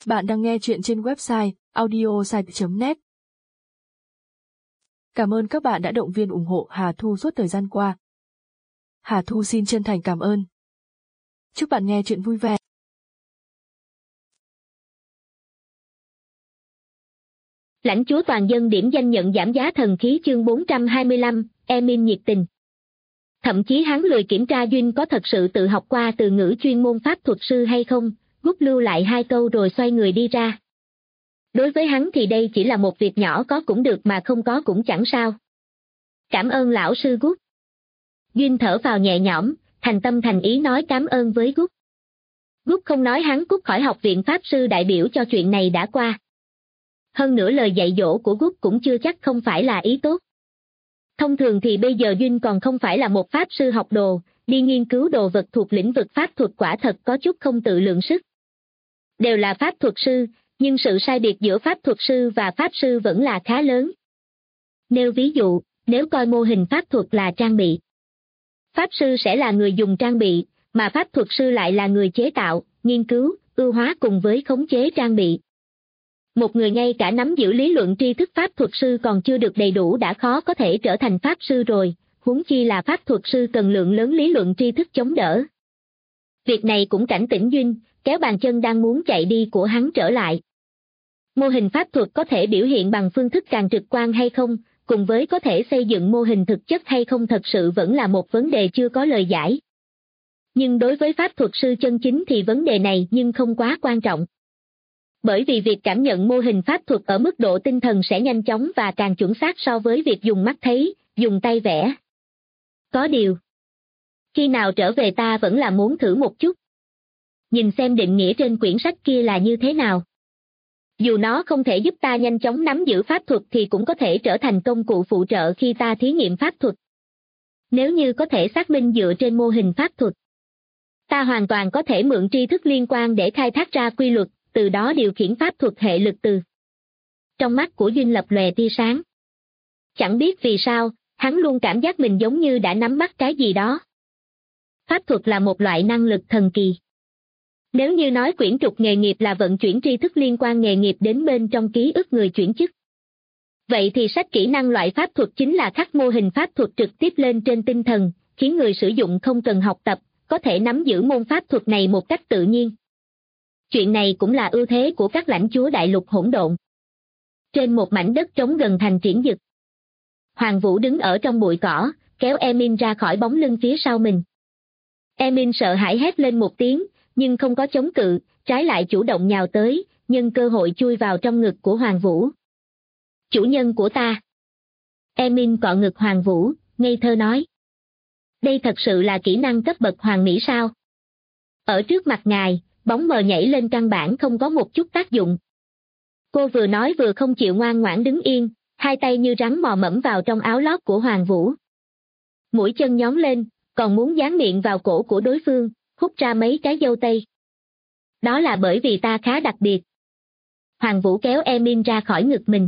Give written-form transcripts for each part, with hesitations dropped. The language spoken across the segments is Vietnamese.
Bạn đang nghe chuyện trên website audiosite.net. Cảm ơn các bạn đã động viên ủng hộ Hà Thu suốt thời gian qua. Hà Thu xin chân thành cảm ơn. Chúc bạn nghe chuyện vui vẻ. Lãnh chúa toàn dân điểm danh nhận giảm giá thần khí chương 425, Emin nhiệt tình. Thậm chí hắn lười kiểm tra Duyên có thật sự tự học qua từ ngữ chuyên môn pháp thuật sư hay không, Gút lưu lại 2 câu rồi xoay người đi ra. Đối với hắn thì đây chỉ là một việc nhỏ, có cũng được mà không có cũng chẳng sao. Cảm ơn lão sư Gút. Duyên thở vào nhẹ nhõm, thành tâm thành ý nói cảm ơn với Gút. Gút không nói hắn cút khỏi học viện pháp sư đại biểu cho chuyện này đã qua. Hơn nữa lời dạy dỗ của Gút cũng chưa chắc không phải là ý tốt. Thông thường thì bây giờ Duyên còn không phải là một pháp sư học đồ, đi nghiên cứu đồ vật thuộc lĩnh vực pháp thuật quả thật có chút không tự lượng sức. Đều là pháp thuật sư, nhưng sự sai biệt giữa pháp thuật sư và pháp sư vẫn là khá lớn. Nêu ví dụ, nếu coi mô hình pháp thuật là trang bị, pháp sư sẽ là người dùng trang bị, mà pháp thuật sư lại là người chế tạo, nghiên cứu, ưu hóa cùng với khống chế trang bị. Một người ngay cả nắm giữ lý luận tri thức pháp thuật sư còn chưa được đầy đủ đã khó có thể trở thành pháp sư rồi, huống chi là pháp thuật sư cần lượng lớn lý luận tri thức chống đỡ. Việc này cũng cảnh tỉnh Duyên, kéo bàn chân đang muốn chạy đi của hắn trở lại. Mô hình pháp thuật có thể biểu hiện bằng phương thức càng trực quan hay không, cùng với có thể xây dựng mô hình thực chất hay không thật sự vẫn là một vấn đề chưa có lời giải. Nhưng đối với pháp thuật sư chân chính thì vấn đề này nhưng không quá quan trọng. Bởi vì việc cảm nhận mô hình pháp thuật ở mức độ tinh thần sẽ nhanh chóng và càng chuẩn xác so với việc dùng mắt thấy, dùng tay vẽ. Có điều, khi nào trở về ta vẫn là muốn thử một chút. Nhìn xem định nghĩa trên quyển sách kia là như thế nào. Dù nó không thể giúp ta nhanh chóng nắm giữ pháp thuật thì cũng có thể trở thành công cụ phụ trợ khi ta thí nghiệm pháp thuật. Nếu như có thể xác minh dựa trên mô hình pháp thuật, ta hoàn toàn có thể mượn tri thức liên quan để khai thác ra quy luật, từ đó điều khiển pháp thuật hệ lực từ. Trong mắt của Duyên lập lòe tia sáng. Chẳng biết vì sao, hắn luôn cảm giác mình giống như đã nắm bắt cái gì đó. Pháp thuật là một loại năng lực thần kỳ. Nếu như nói quyển trục nghề nghiệp là vận chuyển tri thức liên quan nghề nghiệp đến bên trong ký ức người chuyển chức, vậy thì sách kỹ năng loại pháp thuật chính là khắc mô hình pháp thuật trực tiếp lên trên tinh thần, khiến người sử dụng không cần học tập, có thể nắm giữ môn pháp thuật này một cách tự nhiên. Chuyện này cũng là ưu thế của các lãnh chúa đại lục hỗn độn. Trên một mảnh đất trống gần thành Triển Dực, Hoàng Vũ đứng ở trong bụi cỏ, kéo Emin ra khỏi bóng lưng phía sau mình. Emin sợ hãi hét lên một tiếng, nhưng không có chống cự, trái lại chủ động nhào tới, nhân cơ hội chui vào trong ngực của Hoàng Vũ. Chủ nhân của ta. Emin cọ ngực Hoàng Vũ, ngây thơ nói. Đây thật sự là kỹ năng cấp bậc hoàng mỹ sao? Ở trước mặt ngài, bóng mờ nhảy lên căn bản không có một chút tác dụng. Cô vừa nói vừa không chịu ngoan ngoãn đứng yên, hai tay như rắn mò mẫm vào trong áo lót của Hoàng Vũ. Mũi chân nhón lên, còn muốn dán miệng vào cổ của đối phương, hút ra mấy cái dâu tây. Đó là bởi vì ta khá đặc biệt. Hoàng Vũ kéo Emin ra khỏi ngực mình.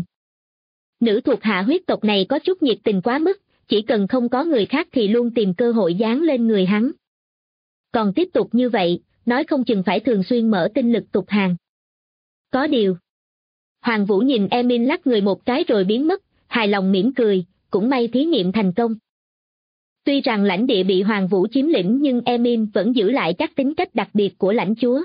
Nữ thuộc hạ huyết tộc này có chút nhiệt tình quá mức, chỉ cần không có người khác thì luôn tìm cơ hội dán lên người hắn. Còn tiếp tục như vậy, nói không chừng phải thường xuyên mở tinh lực tục hàng. Có điều. Hoàng Vũ nhìn Emin lắc người một cái rồi biến mất, hài lòng mỉm cười, cũng may thí nghiệm thành công. Tuy rằng lãnh địa bị Hoàng Vũ chiếm lĩnh nhưng Emin vẫn giữ lại các tính cách đặc biệt của lãnh chúa.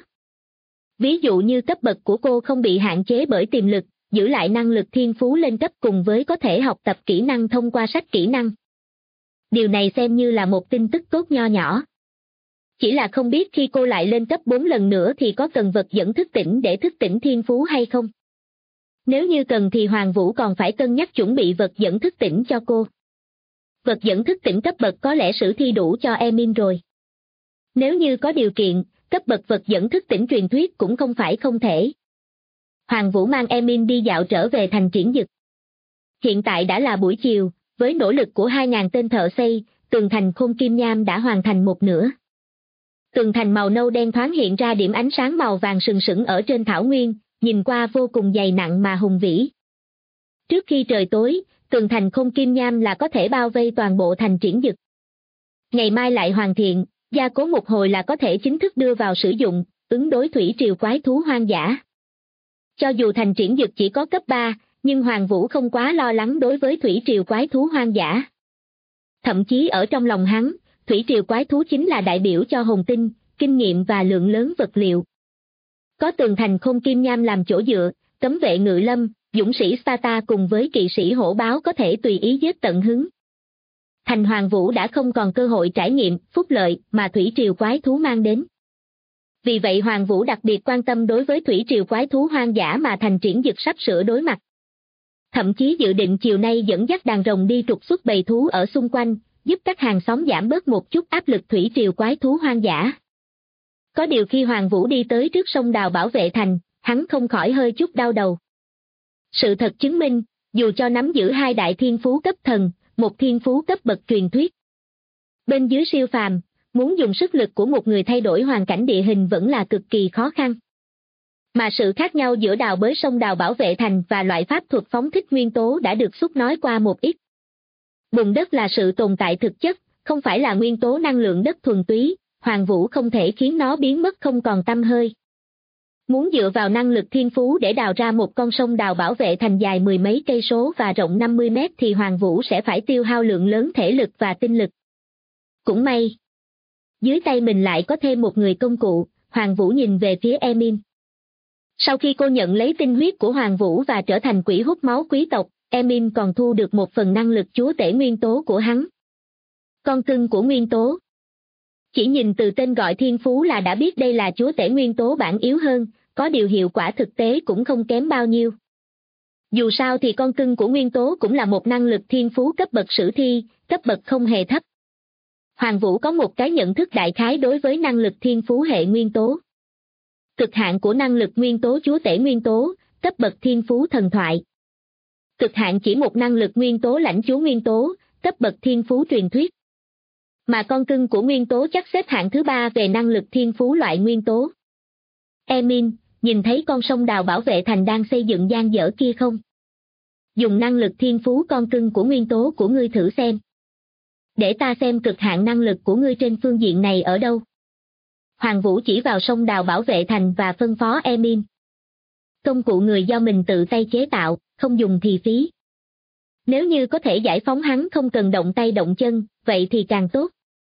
Ví dụ như cấp bậc của cô không bị hạn chế bởi tiềm lực, giữ lại năng lực thiên phú lên cấp cùng với có thể học tập kỹ năng thông qua sách kỹ năng. Điều này xem như là một tin tức tốt nho nhỏ. Chỉ là không biết khi cô lại lên cấp 4 lần nữa thì có cần vật dẫn thức tỉnh để thức tỉnh thiên phú hay không? Nếu như cần thì Hoàng Vũ còn phải cân nhắc chuẩn bị vật dẫn thức tỉnh cho cô. Vật dẫn thức tỉnh cấp bậc có lẽ sử thi đủ cho Emin rồi. Nếu như có điều kiện, cấp bậc vật dẫn thức tỉnh truyền thuyết cũng không phải không thể. Hoàng Vũ mang Emin đi dạo trở về thành Triển Dực. Hiện tại đã là buổi chiều, với nỗ lực của 2.000 tên thợ xây, tường thành Khôn Kim Nham đã hoàn thành một nửa. Tường thành màu nâu đen thoáng hiện ra điểm ánh sáng màu vàng sừng sững ở trên thảo nguyên, nhìn qua vô cùng dày nặng mà hùng vĩ. Trước khi trời tối, tường thành Khôn Kim Nham là có thể bao vây toàn bộ thành Triển Dực. Ngày mai lại hoàn thiện, gia cố một hồi là có thể chính thức đưa vào sử dụng, ứng đối thủy triều quái thú hoang dã. Cho dù thành triển dực chỉ có cấp 3, nhưng Hoàng Vũ không quá lo lắng đối với thủy triều quái thú hoang dã. Thậm chí ở trong lòng hắn, thủy triều quái thú chính là đại biểu cho hồn tinh, kinh nghiệm và lượng lớn vật liệu. Có tường thành Khôn Kim Nham làm chỗ dựa, cấm vệ ngự lâm, dũng sĩ Sparta cùng với kỵ sĩ hổ báo có thể tùy ý giết tận hứng. Thành Hoàng Vũ đã không còn cơ hội trải nghiệm phúc lợi mà thủy triều quái thú mang đến. Vì vậy Hoàng Vũ đặc biệt quan tâm đối với thủy triều quái thú hoang dã mà thành triển dực sắp sửa đối mặt. Thậm chí dự định chiều nay dẫn dắt đàn rồng đi trục xuất bầy thú ở xung quanh, giúp các hàng xóm giảm bớt một chút áp lực thủy triều quái thú hoang dã. Có điều khi Hoàng Vũ đi tới trước sông đào bảo vệ thành, hắn không khỏi hơi chút đau đầu. Sự thật chứng minh, dù cho nắm giữ 2 đại thiên phú cấp thần, một thiên phú cấp bậc truyền thuyết, bên dưới siêu phàm, muốn dùng sức lực của một người thay đổi hoàn cảnh địa hình vẫn là cực kỳ khó khăn. Mà sự khác nhau giữa đào bới sông đào bảo vệ thành và loại pháp thuật phóng thích nguyên tố đã được Xúc nói qua một ít. Bùn đất là sự tồn tại thực chất, không phải là nguyên tố năng lượng đất thuần túy, Hoàng Vũ không thể khiến nó biến mất không còn tăm hơi. Muốn dựa vào năng lực thiên phú để đào ra một con sông đào bảo vệ thành dài 10 mấy cây số và rộng 50 mét thì Hoàng Vũ sẽ phải tiêu hao lượng lớn thể lực và tinh lực. Cũng may, dưới tay mình lại có thêm một người công cụ, Hoàng Vũ nhìn về phía Emin. Sau khi cô nhận lấy tinh huyết của Hoàng Vũ và trở thành quỷ hút máu quý tộc, Emin còn thu được một phần năng lực chúa tể nguyên tố của hắn. Con cưng của nguyên tố. Chỉ nhìn từ tên gọi thiên phú là đã biết đây là chúa tể nguyên tố bản yếu hơn, có điều hiệu quả thực tế cũng không kém bao nhiêu. Dù sao thì con cưng của nguyên tố cũng là một năng lực thiên phú cấp bậc sử thi, cấp bậc không hề thấp. Hoàng Vũ có một cái nhận thức đại khái đối với năng lực thiên phú hệ nguyên tố. Cực hạn của năng lực nguyên tố chúa tể nguyên tố, cấp bậc thiên phú thần thoại. Cực hạn chỉ một năng lực nguyên tố lãnh chúa nguyên tố, cấp bậc thiên phú truyền thuyết. Mà con cưng của nguyên tố chắc xếp hạng thứ 3 về năng lực thiên phú loại nguyên tố. Emin, nhìn thấy con sông đào bảo vệ thành đang xây dựng dang dở kia không? Dùng năng lực thiên phú con cưng của nguyên tố của ngươi thử xem. Để ta xem cực hạn năng lực của ngươi trên phương diện này ở đâu. Hoàng Vũ chỉ vào sông đào bảo vệ thành và phân phó Emin. Công cụ người do mình tự tay chế tạo, không dùng thì phí. Nếu như có thể giải phóng hắn không cần động tay động chân, vậy thì càng tốt.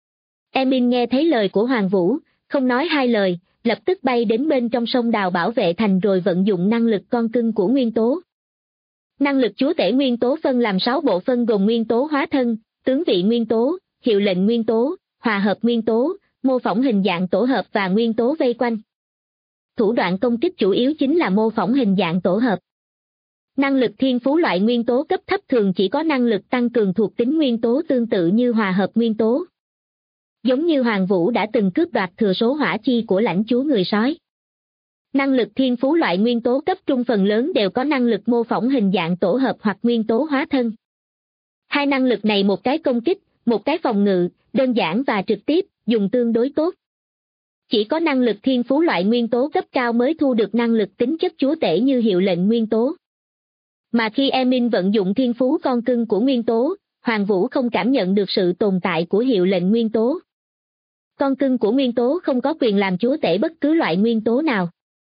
Emin nghe thấy lời của Hoàng Vũ, không nói hai lời, lập tức bay đến bên trong sông đào bảo vệ thành rồi vận dụng năng lực con cưng của nguyên tố. Năng lực chúa tể nguyên tố phân làm 6 bộ phân gồm nguyên tố hóa thân, tướng vị nguyên tố, hiệu lệnh nguyên tố, hòa hợp nguyên tố, mô phỏng hình dạng tổ hợp và nguyên tố vây quanh. Thủ đoạn công kích chủ yếu chính là mô phỏng hình dạng tổ hợp. Năng lực thiên phú loại nguyên tố cấp thấp thường chỉ có năng lực tăng cường thuộc tính nguyên tố tương tự như hòa hợp nguyên tố. Giống như Hoàng Vũ đã từng cướp đoạt thừa số hỏa chi của lãnh chúa người sói. Năng lực thiên phú loại nguyên tố cấp trung phần lớn đều có năng lực mô phỏng hình dạng tổ hợp hoặc nguyên tố hóa thân. Hai năng lực này một cái công kích, một cái phòng ngự, đơn giản và trực tiếp, dùng tương đối tốt. Chỉ có năng lực thiên phú loại nguyên tố cấp cao mới thu được năng lực tính chất chúa tể như hiệu lệnh nguyên tố. Mà khi Emin vận dụng thiên phú con cưng của nguyên tố, Hoàng Vũ không cảm nhận được sự tồn tại của hiệu lệnh nguyên tố. Con cưng của nguyên tố không có quyền làm chúa tể bất cứ loại nguyên tố nào.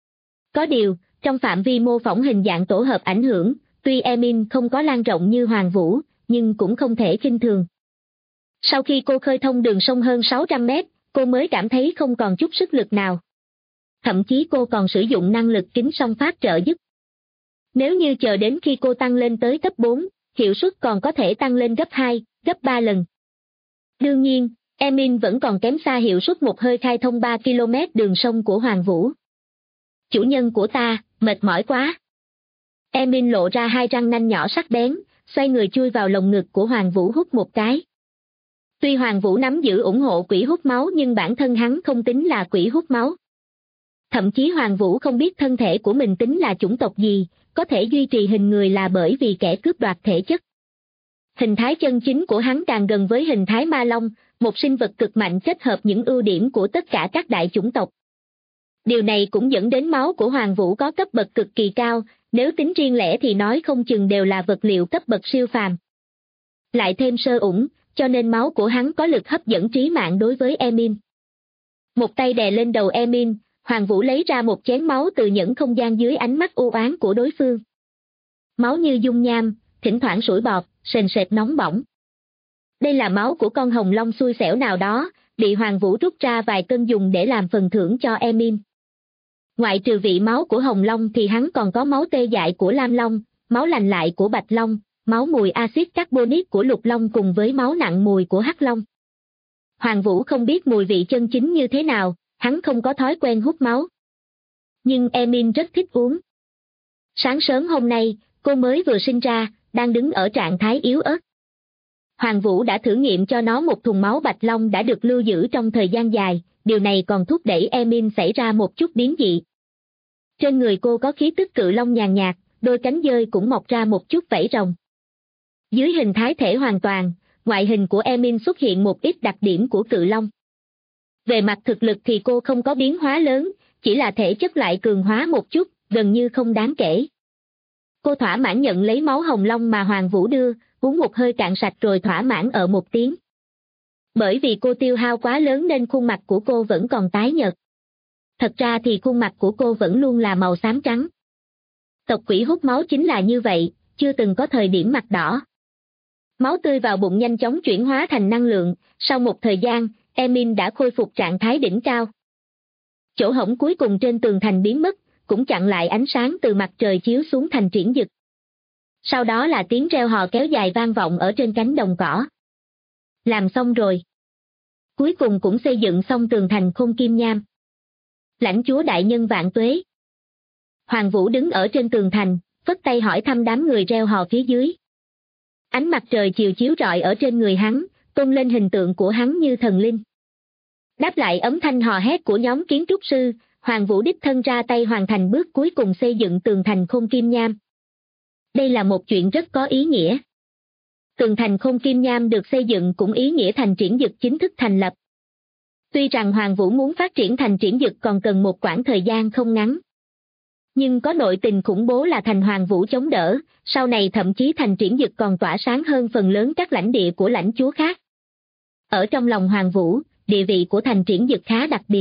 Có điều, trong phạm vi mô phỏng hình dạng tổ hợp ảnh hưởng, tuy Emin không có lan rộng như Hoàng Vũ, nhưng cũng không thể khinh thường. Sau khi cô khơi thông đường sông hơn 600 mét, cô mới cảm thấy không còn chút sức lực nào. Thậm chí cô còn sử dụng năng lực kính song phát trợ giúp. Nếu như chờ đến khi cô tăng lên tới cấp 4, hiệu suất còn có thể tăng lên gấp 2, gấp 3 lần. Đương nhiên, Emin vẫn còn kém xa hiệu suất một hơi khai thông 3 km đường sông của Hoàng Vũ. Chủ nhân của ta, mệt mỏi quá. Emin lộ ra hai răng nanh nhỏ sắc bén, xoay người chui vào lồng ngực của Hoàng Vũ hút một cái. Tuy Hoàng Vũ nắm giữ ủng hộ quỷ hút máu nhưng bản thân hắn không tính là quỷ hút máu. Thậm chí Hoàng Vũ không biết thân thể của mình tính là chủng tộc gì, có thể duy trì hình người là bởi vì kẻ cướp đoạt thể chất. Hình thái chân chính của hắn càng gần với hình thái ma long, một sinh vật cực mạnh kết hợp những ưu điểm của tất cả các đại chủng tộc. Điều này cũng dẫn đến máu của Hoàng Vũ có cấp bậc cực kỳ cao, nếu tính riêng lẻ thì nói không chừng đều là vật liệu cấp bậc siêu phàm. Lại thêm sơ ủng, cho nên máu của hắn có lực hấp dẫn trí mạng đối với Emin. Một tay đè lên đầu Emin, Hoàng Vũ lấy ra một chén máu từ những không gian dưới ánh mắt u oán của đối phương. Máu như dung nham, thỉnh thoảng sủi bọt, sền sệt nóng bỏng. Đây là máu của con hồng long xui xẻo nào đó, bị Hoàng Vũ rút ra vài cân dùng để làm phần thưởng cho Emin. Ngoại trừ vị máu của hồng long thì hắn còn có máu tê dại của lam long, máu lành lại của bạch long, máu mùi axit carbonic của lục long cùng với máu nặng mùi của hắc long. Hoàng Vũ không biết mùi vị chân chính như thế nào, hắn không có thói quen hút máu. Nhưng Emin rất thích uống. Sáng sớm hôm nay, cô mới vừa sinh ra, đang đứng ở trạng thái yếu ớt. Hoàng Vũ đã thử nghiệm cho nó một thùng máu bạch long đã được lưu giữ trong thời gian dài, điều này còn thúc đẩy Emin xảy ra một chút biến dị. Trên người cô có khí tức cự long nhàn nhạt, đôi cánh dơi cũng mọc ra một chút vảy rồng. Dưới hình thái thể hoàn toàn, ngoại hình của Emin xuất hiện một ít đặc điểm của cự long. Về mặt thực lực thì cô không có biến hóa lớn, chỉ là thể chất lại cường hóa một chút, gần như không đáng kể. Cô thỏa mãn nhận lấy máu hồng long mà Hoàng Vũ đưa, uống một hơi cạn sạch rồi thỏa mãn ở một tiếng. Bởi vì cô tiêu hao quá lớn nên khuôn mặt của cô vẫn còn tái nhợt. Thật ra thì khuôn mặt của cô vẫn luôn là màu xám trắng. Tộc quỷ hút máu chính là như vậy, chưa từng có thời điểm mặt đỏ. Máu tươi vào bụng nhanh chóng chuyển hóa thành năng lượng, sau một thời gian, Emin đã khôi phục trạng thái đỉnh cao. Chỗ hổng cuối cùng trên tường thành biến mất, cũng chặn lại ánh sáng từ mặt trời chiếu xuống thành triển dực. Sau đó là tiếng reo hò kéo dài vang vọng ở trên cánh đồng cỏ. Làm xong rồi. Cuối cùng cũng xây dựng xong tường thành Khôn Kim Nham. Lãnh chúa đại nhân vạn tuế. Hoàng Vũ đứng ở trên tường thành, phất tay hỏi thăm đám người reo hò phía dưới. Ánh mặt trời chiều chiếu rọi ở trên người hắn, tôn lên hình tượng của hắn như thần linh. Đáp lại âm thanh hò hét của nhóm kiến trúc sư, Hoàng Vũ đích thân ra tay hoàn thành bước cuối cùng xây dựng tường thành Khôn Kim Nham. Đây là một chuyện rất có ý nghĩa. Tường thành Khôn Kim Nham được xây dựng cũng ý nghĩa thành triển dực chính thức thành lập. Tuy rằng Hoàng Vũ muốn phát triển thành triển dực còn cần một quãng thời gian không ngắn. Nhưng có nội tình khủng bố là thành Hoàng Vũ chống đỡ, sau này thậm chí thành triển dực còn tỏa sáng hơn phần lớn các lãnh địa của lãnh chúa khác. Ở trong lòng Hoàng Vũ, địa vị của thành triển dực khá đặc biệt.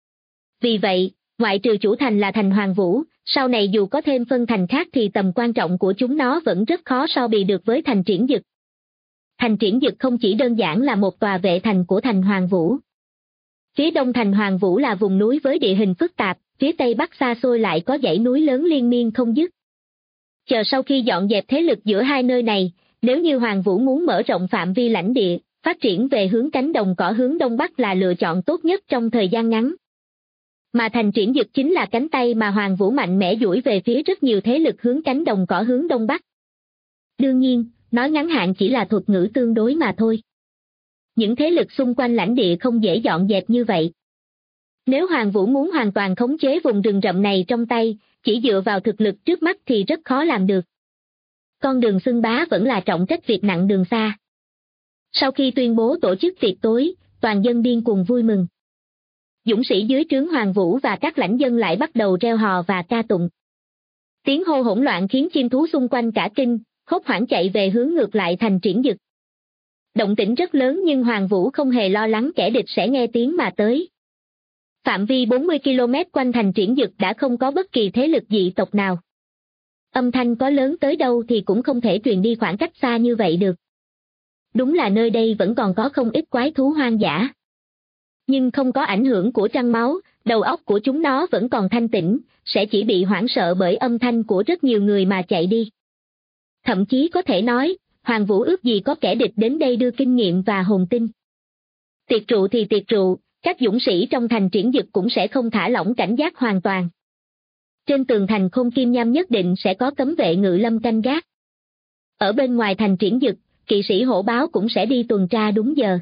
Vì vậy, ngoại trừ chủ thành là thành Hoàng Vũ, sau này dù có thêm phân thành khác thì tầm quan trọng của chúng nó vẫn rất khó so bì được với thành triển dực. Thành triển dực không chỉ đơn giản là một tòa vệ thành của thành Hoàng Vũ. Phía đông thành Hoàng Vũ là vùng núi với địa hình phức tạp, phía tây bắc xa xôi lại có dãy núi lớn liên miên không dứt. Chờ sau khi dọn dẹp thế lực giữa hai nơi này, nếu như Hoàng Vũ muốn mở rộng phạm vi lãnh địa, phát triển về hướng cánh đồng cỏ hướng đông bắc là lựa chọn tốt nhất trong thời gian ngắn. Mà thành triển dực chính là cánh tay mà Hoàng Vũ mạnh mẽ duỗi về phía rất nhiều thế lực hướng cánh đồng cỏ hướng đông bắc. Đương nhiên, nói ngắn hạn chỉ là thuật ngữ tương đối mà thôi. Những thế lực xung quanh lãnh địa không dễ dọn dẹp như vậy. Nếu Hoàng Vũ muốn hoàn toàn khống chế vùng rừng rậm này trong tay, chỉ dựa vào thực lực trước mắt thì rất khó làm được. Con đường xưng bá vẫn là trọng trách việc nặng đường xa. Sau khi tuyên bố tổ chức tiệc tối, toàn dân điên cuồng vui mừng. Dũng sĩ dưới trướng Hoàng Vũ và các lãnh dân lại bắt đầu reo hò và ca tụng. Tiếng hô hỗn loạn khiến chim thú xung quanh cả kinh, hốt hoảng chạy về hướng ngược lại thành triển dực. Động tĩnh rất lớn nhưng Hoàng Vũ không hề lo lắng kẻ địch sẽ nghe tiếng mà tới. Phạm vi 40 km quanh thành triển dực đã không có bất kỳ thế lực dị tộc nào. Âm thanh có lớn tới đâu thì cũng không thể truyền đi khoảng cách xa như vậy được. Đúng là nơi đây vẫn còn có không ít quái thú hoang dã. Nhưng không có ảnh hưởng của trăng máu, đầu óc của chúng nó vẫn còn thanh tĩnh, sẽ chỉ bị hoảng sợ bởi âm thanh của rất nhiều người mà chạy đi. Thậm chí có thể nói, Hoàng Vũ ước gì có kẻ địch đến đây đưa kinh nghiệm và hồn tinh. Tiệc rượu thì tiệc rượu, các dũng sĩ trong thành triển dực cũng sẽ không thả lỏng cảnh giác hoàn toàn. Trên tường thành Khôn Kim Nham nhất định sẽ có cấm vệ ngự lâm canh gác. Ở bên ngoài thành triển dực, kỵ sĩ hổ báo cũng sẽ đi tuần tra đúng giờ.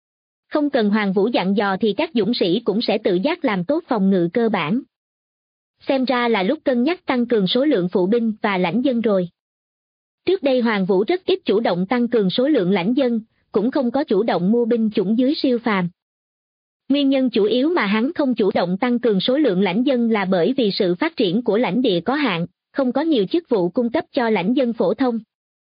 Không cần Hoàng Vũ dặn dò thì các dũng sĩ cũng sẽ tự giác làm tốt phòng ngự cơ bản. Xem ra là lúc cân nhắc tăng cường số lượng phụ binh và lãnh dân rồi. Trước đây Hoàng Vũ rất ít chủ động tăng cường số lượng lãnh dân, cũng không có chủ động mua binh chủng dưới siêu phàm. Nguyên nhân chủ yếu mà hắn không chủ động tăng cường số lượng lãnh dân là bởi vì sự phát triển của lãnh địa có hạn, không có nhiều chức vụ cung cấp cho lãnh dân phổ thông.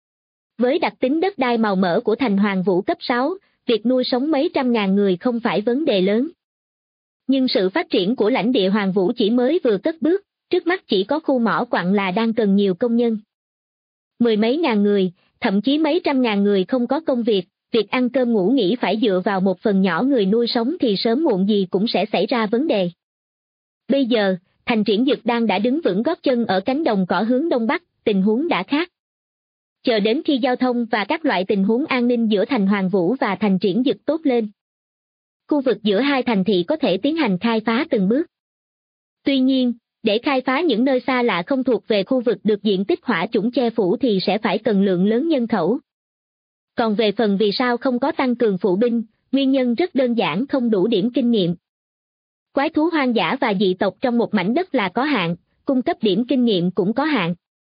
Với đặc tính đất đai màu mỡ của thành Hoàng Vũ cấp 6, việc nuôi sống mấy trăm ngàn người không phải vấn đề lớn. Nhưng sự phát triển của lãnh địa Hoàng Vũ chỉ mới vừa cất bước, trước mắt chỉ có khu mỏ quặng là đang cần nhiều công nhân. Mười mấy ngàn người, thậm chí mấy trăm ngàn người không có công việc ăn cơm ngủ nghỉ phải dựa vào một phần nhỏ người nuôi sống thì sớm muộn gì cũng sẽ xảy ra vấn đề. Bây giờ, thành Triển Dực đã đứng vững gót chân ở cánh đồng cỏ hướng đông bắc, tình huống đã khác. Chờ đến khi giao thông và các loại tình huống an ninh giữa thành Hoàng Vũ và thành Triển Dực tốt lên, khu vực giữa hai thành thị có thể tiến hành khai phá từng bước. Tuy nhiên, để khai phá những nơi xa lạ không thuộc về khu vực được diện tích hỏa chủng che phủ thì sẽ phải cần lượng lớn nhân khẩu. Còn về phần vì sao không có tăng cường phụ binh, nguyên nhân rất đơn giản, không đủ điểm kinh nghiệm. Quái thú hoang dã và dị tộc trong một mảnh đất là có hạn, cung cấp điểm kinh nghiệm cũng có hạn.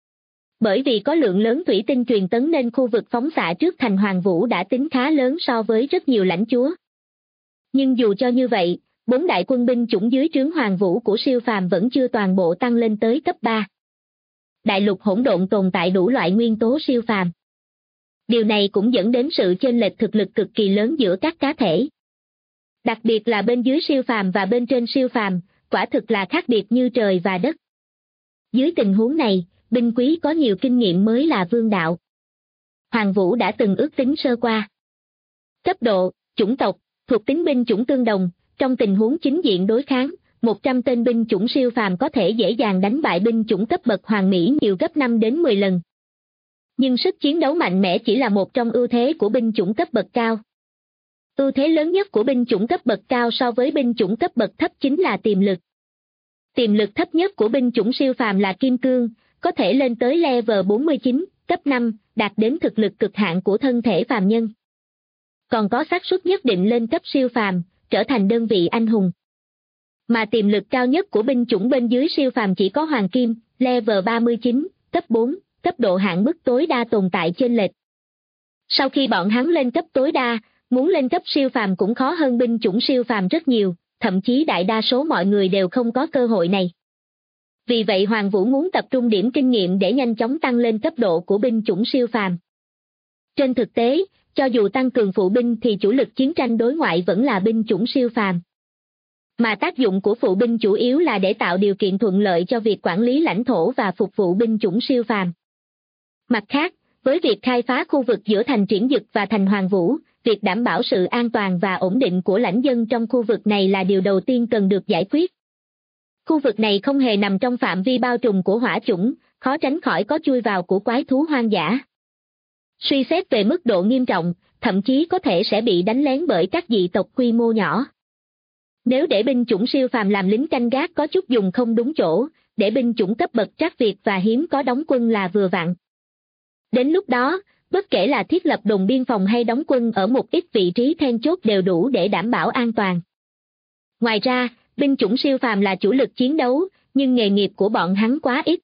Bởi vì có lượng lớn thủy tinh truyền tấn nên khu vực phóng xạ trước thành Hoàng Vũ đã tính khá lớn so với rất nhiều lãnh chúa. Nhưng dù cho như vậy, 4 đại quân binh chủng dưới trướng Hoàng Vũ của siêu phàm vẫn chưa toàn bộ tăng lên tới cấp 3. Đại lục hỗn độn tồn tại đủ loại nguyên tố siêu phàm. Điều này cũng dẫn đến sự chênh lệch thực lực cực kỳ lớn giữa các cá thể. Đặc biệt là bên dưới siêu phàm và bên trên siêu phàm, quả thực là khác biệt như trời và đất. Dưới tình huống này, binh quý có nhiều kinh nghiệm mới là vương đạo. Hoàng Vũ đã từng ước tính sơ qua. Cấp độ, chủng tộc, thuộc tính binh chủng tương đồng, trong tình huống chính diện đối kháng, 100 tên binh chủng siêu phàm có thể dễ dàng đánh bại binh chủng cấp bậc hoàng mỹ nhiều gấp 5 đến 10 lần. Nhưng sức chiến đấu mạnh mẽ chỉ là một trong ưu thế của binh chủng cấp bậc cao. Ưu thế lớn nhất của binh chủng cấp bậc cao so với binh chủng cấp bậc thấp chính là tiềm lực. Tiềm lực thấp nhất của binh chủng siêu phàm là kim cương, có thể lên tới level 49, cấp 5, đạt đến thực lực cực hạn của thân thể phàm nhân. Còn có xác suất nhất định lên cấp siêu phàm, trở thành đơn vị anh hùng. Mà tiềm lực cao nhất của binh chủng bên dưới siêu phàm chỉ có hoàng kim, level 39, cấp 4, cấp độ hạn mức tối đa tồn tại chênh lệch. Sau khi bọn hắn lên cấp tối đa, muốn lên cấp siêu phàm cũng khó hơn binh chủng siêu phàm rất nhiều, thậm chí đại đa số mọi người đều không có cơ hội này. Vì vậy Hoàng Vũ muốn tập trung điểm kinh nghiệm để nhanh chóng tăng lên cấp độ của binh chủng siêu phàm. Trên thực tế, cho dù tăng cường phụ binh thì chủ lực chiến tranh đối ngoại vẫn là binh chủng siêu phàm. Mà tác dụng của phụ binh chủ yếu là để tạo điều kiện thuận lợi cho việc quản lý lãnh thổ và phục vụ binh chủng siêu phàm. Mặt khác, với việc khai phá khu vực giữa thành Triển Dực và thành Hoàng Vũ, việc đảm bảo sự an toàn và ổn định của lãnh dân trong khu vực này là điều đầu tiên cần được giải quyết. Khu vực này không hề nằm trong phạm vi bao trùm của hỏa chủng, khó tránh khỏi có chui vào của quái thú hoang dã. Suy xét về mức độ nghiêm trọng, thậm chí có thể sẽ bị đánh lén bởi các dị tộc quy mô nhỏ. Nếu để binh chủng siêu phàm làm lính canh gác có chút dùng không đúng chỗ, để binh chủng cấp bậc trắc Việt và hiếm có đóng quân là vừa vặn. Đến lúc đó, bất kể là thiết lập đồn biên phòng hay đóng quân ở một ít vị trí then chốt đều đủ để đảm bảo an toàn. Ngoài ra, binh chủng siêu phàm là chủ lực chiến đấu, nhưng nghề nghiệp của bọn hắn quá ít.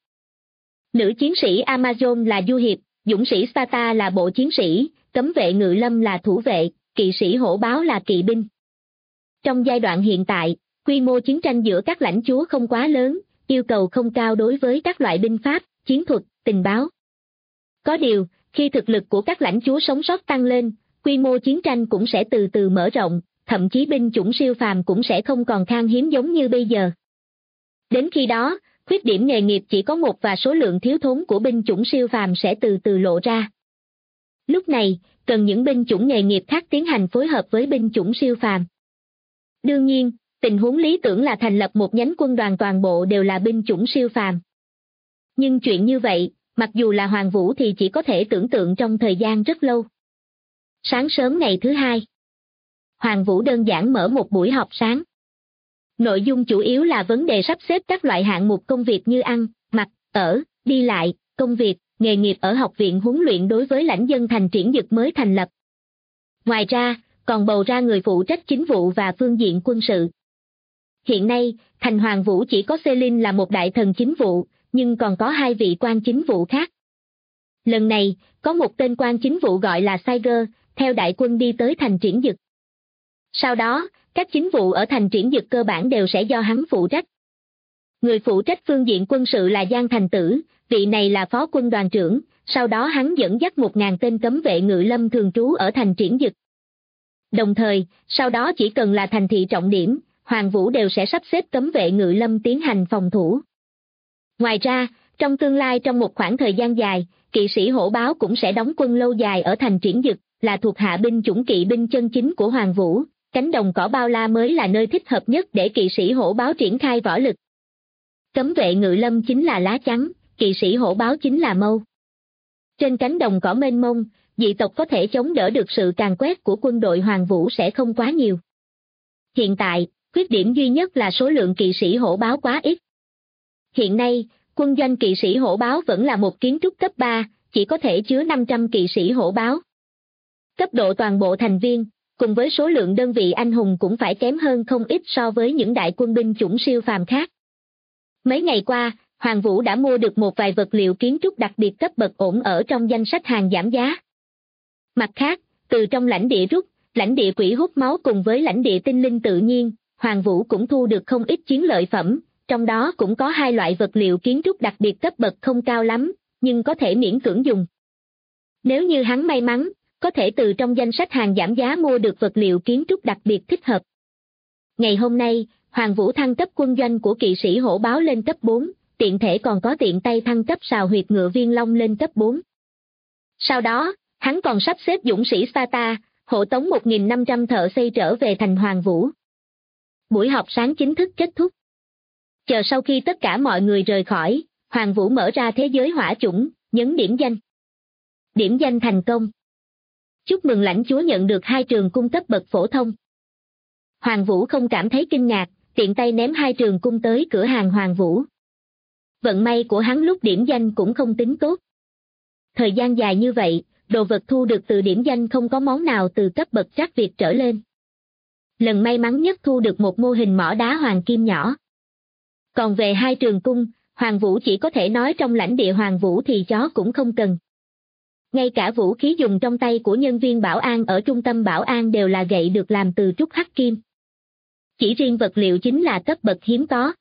Nữ chiến sĩ Amazon là du hiệp, dũng sĩ Sparta là bộ chiến sĩ, cấm vệ ngự lâm là thủ vệ, kỵ sĩ hổ báo là kỵ binh. Trong giai đoạn hiện tại, quy mô chiến tranh giữa các lãnh chúa không quá lớn, yêu cầu không cao đối với các loại binh pháp, chiến thuật, tình báo. Có điều, khi thực lực của các lãnh chúa sống sót tăng lên, quy mô chiến tranh cũng sẽ từ từ mở rộng, thậm chí binh chủng siêu phàm cũng sẽ không còn khan hiếm giống như bây giờ. Đến khi đó, khuyết điểm nghề nghiệp chỉ có một và số lượng thiếu thốn của binh chủng siêu phàm sẽ từ từ lộ ra. Lúc này, cần những binh chủng nghề nghiệp khác tiến hành phối hợp với binh chủng siêu phàm. Đương nhiên, tình huống lý tưởng là thành lập một nhánh quân đoàn toàn bộ đều là binh chủng siêu phàm. Nhưng chuyện như vậy, mặc dù là Hoàng Vũ thì chỉ có thể tưởng tượng trong thời gian rất lâu. Sáng sớm ngày thứ hai, Hoàng Vũ đơn giản mở một buổi họp sáng. Nội dung chủ yếu là vấn đề sắp xếp các loại hạng mục công việc như ăn, mặc, ở, đi lại, công việc, nghề nghiệp ở học viện huấn luyện đối với lãnh dân thành Triển Dực mới thành lập. Ngoài ra, còn bầu ra người phụ trách chính vụ và phương diện quân sự. Hiện nay, thành Hoàng Vũ chỉ có Celine là một đại thần chính vụ, nhưng còn có 2 vị quan chính vụ khác. Lần này, có một tên quan chính vụ gọi là Saiger, theo đại quân đi tới thành Triển Dực. Sau đó, các chính vụ ở thành Triển Dực cơ bản đều sẽ do hắn phụ trách. Người phụ trách phương diện quân sự là Giang Thành Tử, vị này là phó quân đoàn trưởng, sau đó hắn dẫn dắt 1.000 tên cấm vệ ngự lâm thường trú ở thành Triển Dực. Đồng thời, sau đó chỉ cần là thành thị trọng điểm, Hoàng Vũ đều sẽ sắp xếp cấm vệ ngự lâm tiến hành phòng thủ. Ngoài ra, trong tương lai trong một khoảng thời gian dài, kỵ sĩ hổ báo cũng sẽ đóng quân lâu dài ở thành Triển Dực, là thuộc hạ binh chủng kỵ binh chân chính của Hoàng Vũ. Cánh đồng cỏ bao la mới là nơi thích hợp nhất để kỵ sĩ hổ báo triển khai võ lực. Cấm vệ ngự lâm chính là lá chắn, kỵ sĩ hổ báo chính là mâu. Trên cánh đồng cỏ mênh mông, dị tộc có thể chống đỡ được sự càn quét của quân đội Hoàng Vũ sẽ không quá nhiều. Hiện tại, khuyết điểm duy nhất là số lượng kỵ sĩ hổ báo quá ít. Hiện nay, quân doanh kỵ sĩ hổ báo vẫn là một kiến trúc cấp 3, chỉ có thể chứa 500 kỵ sĩ hổ báo. Cấp độ toàn bộ thành viên, cùng với số lượng đơn vị anh hùng cũng phải kém hơn không ít so với những đại quân binh chủng siêu phàm khác. Mấy ngày qua, Hoàng Vũ đã mua được một vài vật liệu kiến trúc đặc biệt cấp bậc ổn ở trong danh sách hàng giảm giá. Mặt khác, từ trong lãnh địa rút, lãnh địa quỷ hút máu cùng với lãnh địa tinh linh tự nhiên, Hoàng Vũ cũng thu được không ít chiến lợi phẩm, trong đó cũng có 2 loại vật liệu kiến trúc đặc biệt cấp bậc không cao lắm, nhưng có thể miễn cưỡng dùng. Nếu như hắn may mắn, có thể từ trong danh sách hàng giảm giá mua được vật liệu kiến trúc đặc biệt thích hợp. Ngày hôm nay, Hoàng Vũ thăng cấp quân doanh của kỵ sĩ hổ báo lên cấp 4, tiện thể còn có tiện tay thăng cấp sào huyệt ngựa viên long lên cấp 4. Sau đó, hắn còn sắp xếp dũng sĩ Sparta, hộ tống 1.500 thợ xây trở về thành Hoàng Vũ. Buổi họp sáng chính thức kết thúc. Chờ sau khi tất cả mọi người rời khỏi, Hoàng Vũ mở ra thế giới hỏa chủng, nhấn điểm danh. Điểm danh thành công. Chúc mừng lãnh chúa nhận được 2 trường cung cấp bậc phổ thông. Hoàng Vũ không cảm thấy kinh ngạc, tiện tay ném 2 trường cung tới cửa hàng Hoàng Vũ. Vận may của hắn lúc điểm danh cũng không tính tốt. Thời gian dài như vậy, đồ vật thu được từ điểm danh không có món nào từ cấp bậc trắc Việt trở lên. Lần may mắn nhất thu được một mô hình mỏ đá hoàng kim nhỏ. Còn về 2 trường cung, Hoàng Vũ chỉ có thể nói trong lãnh địa Hoàng Vũ thì chó cũng không cần. Ngay cả vũ khí dùng trong tay của nhân viên bảo an ở trung tâm bảo an đều là gậy được làm từ trúc hắc kim. Chỉ riêng vật liệu chính là cấp bậc hiếm có.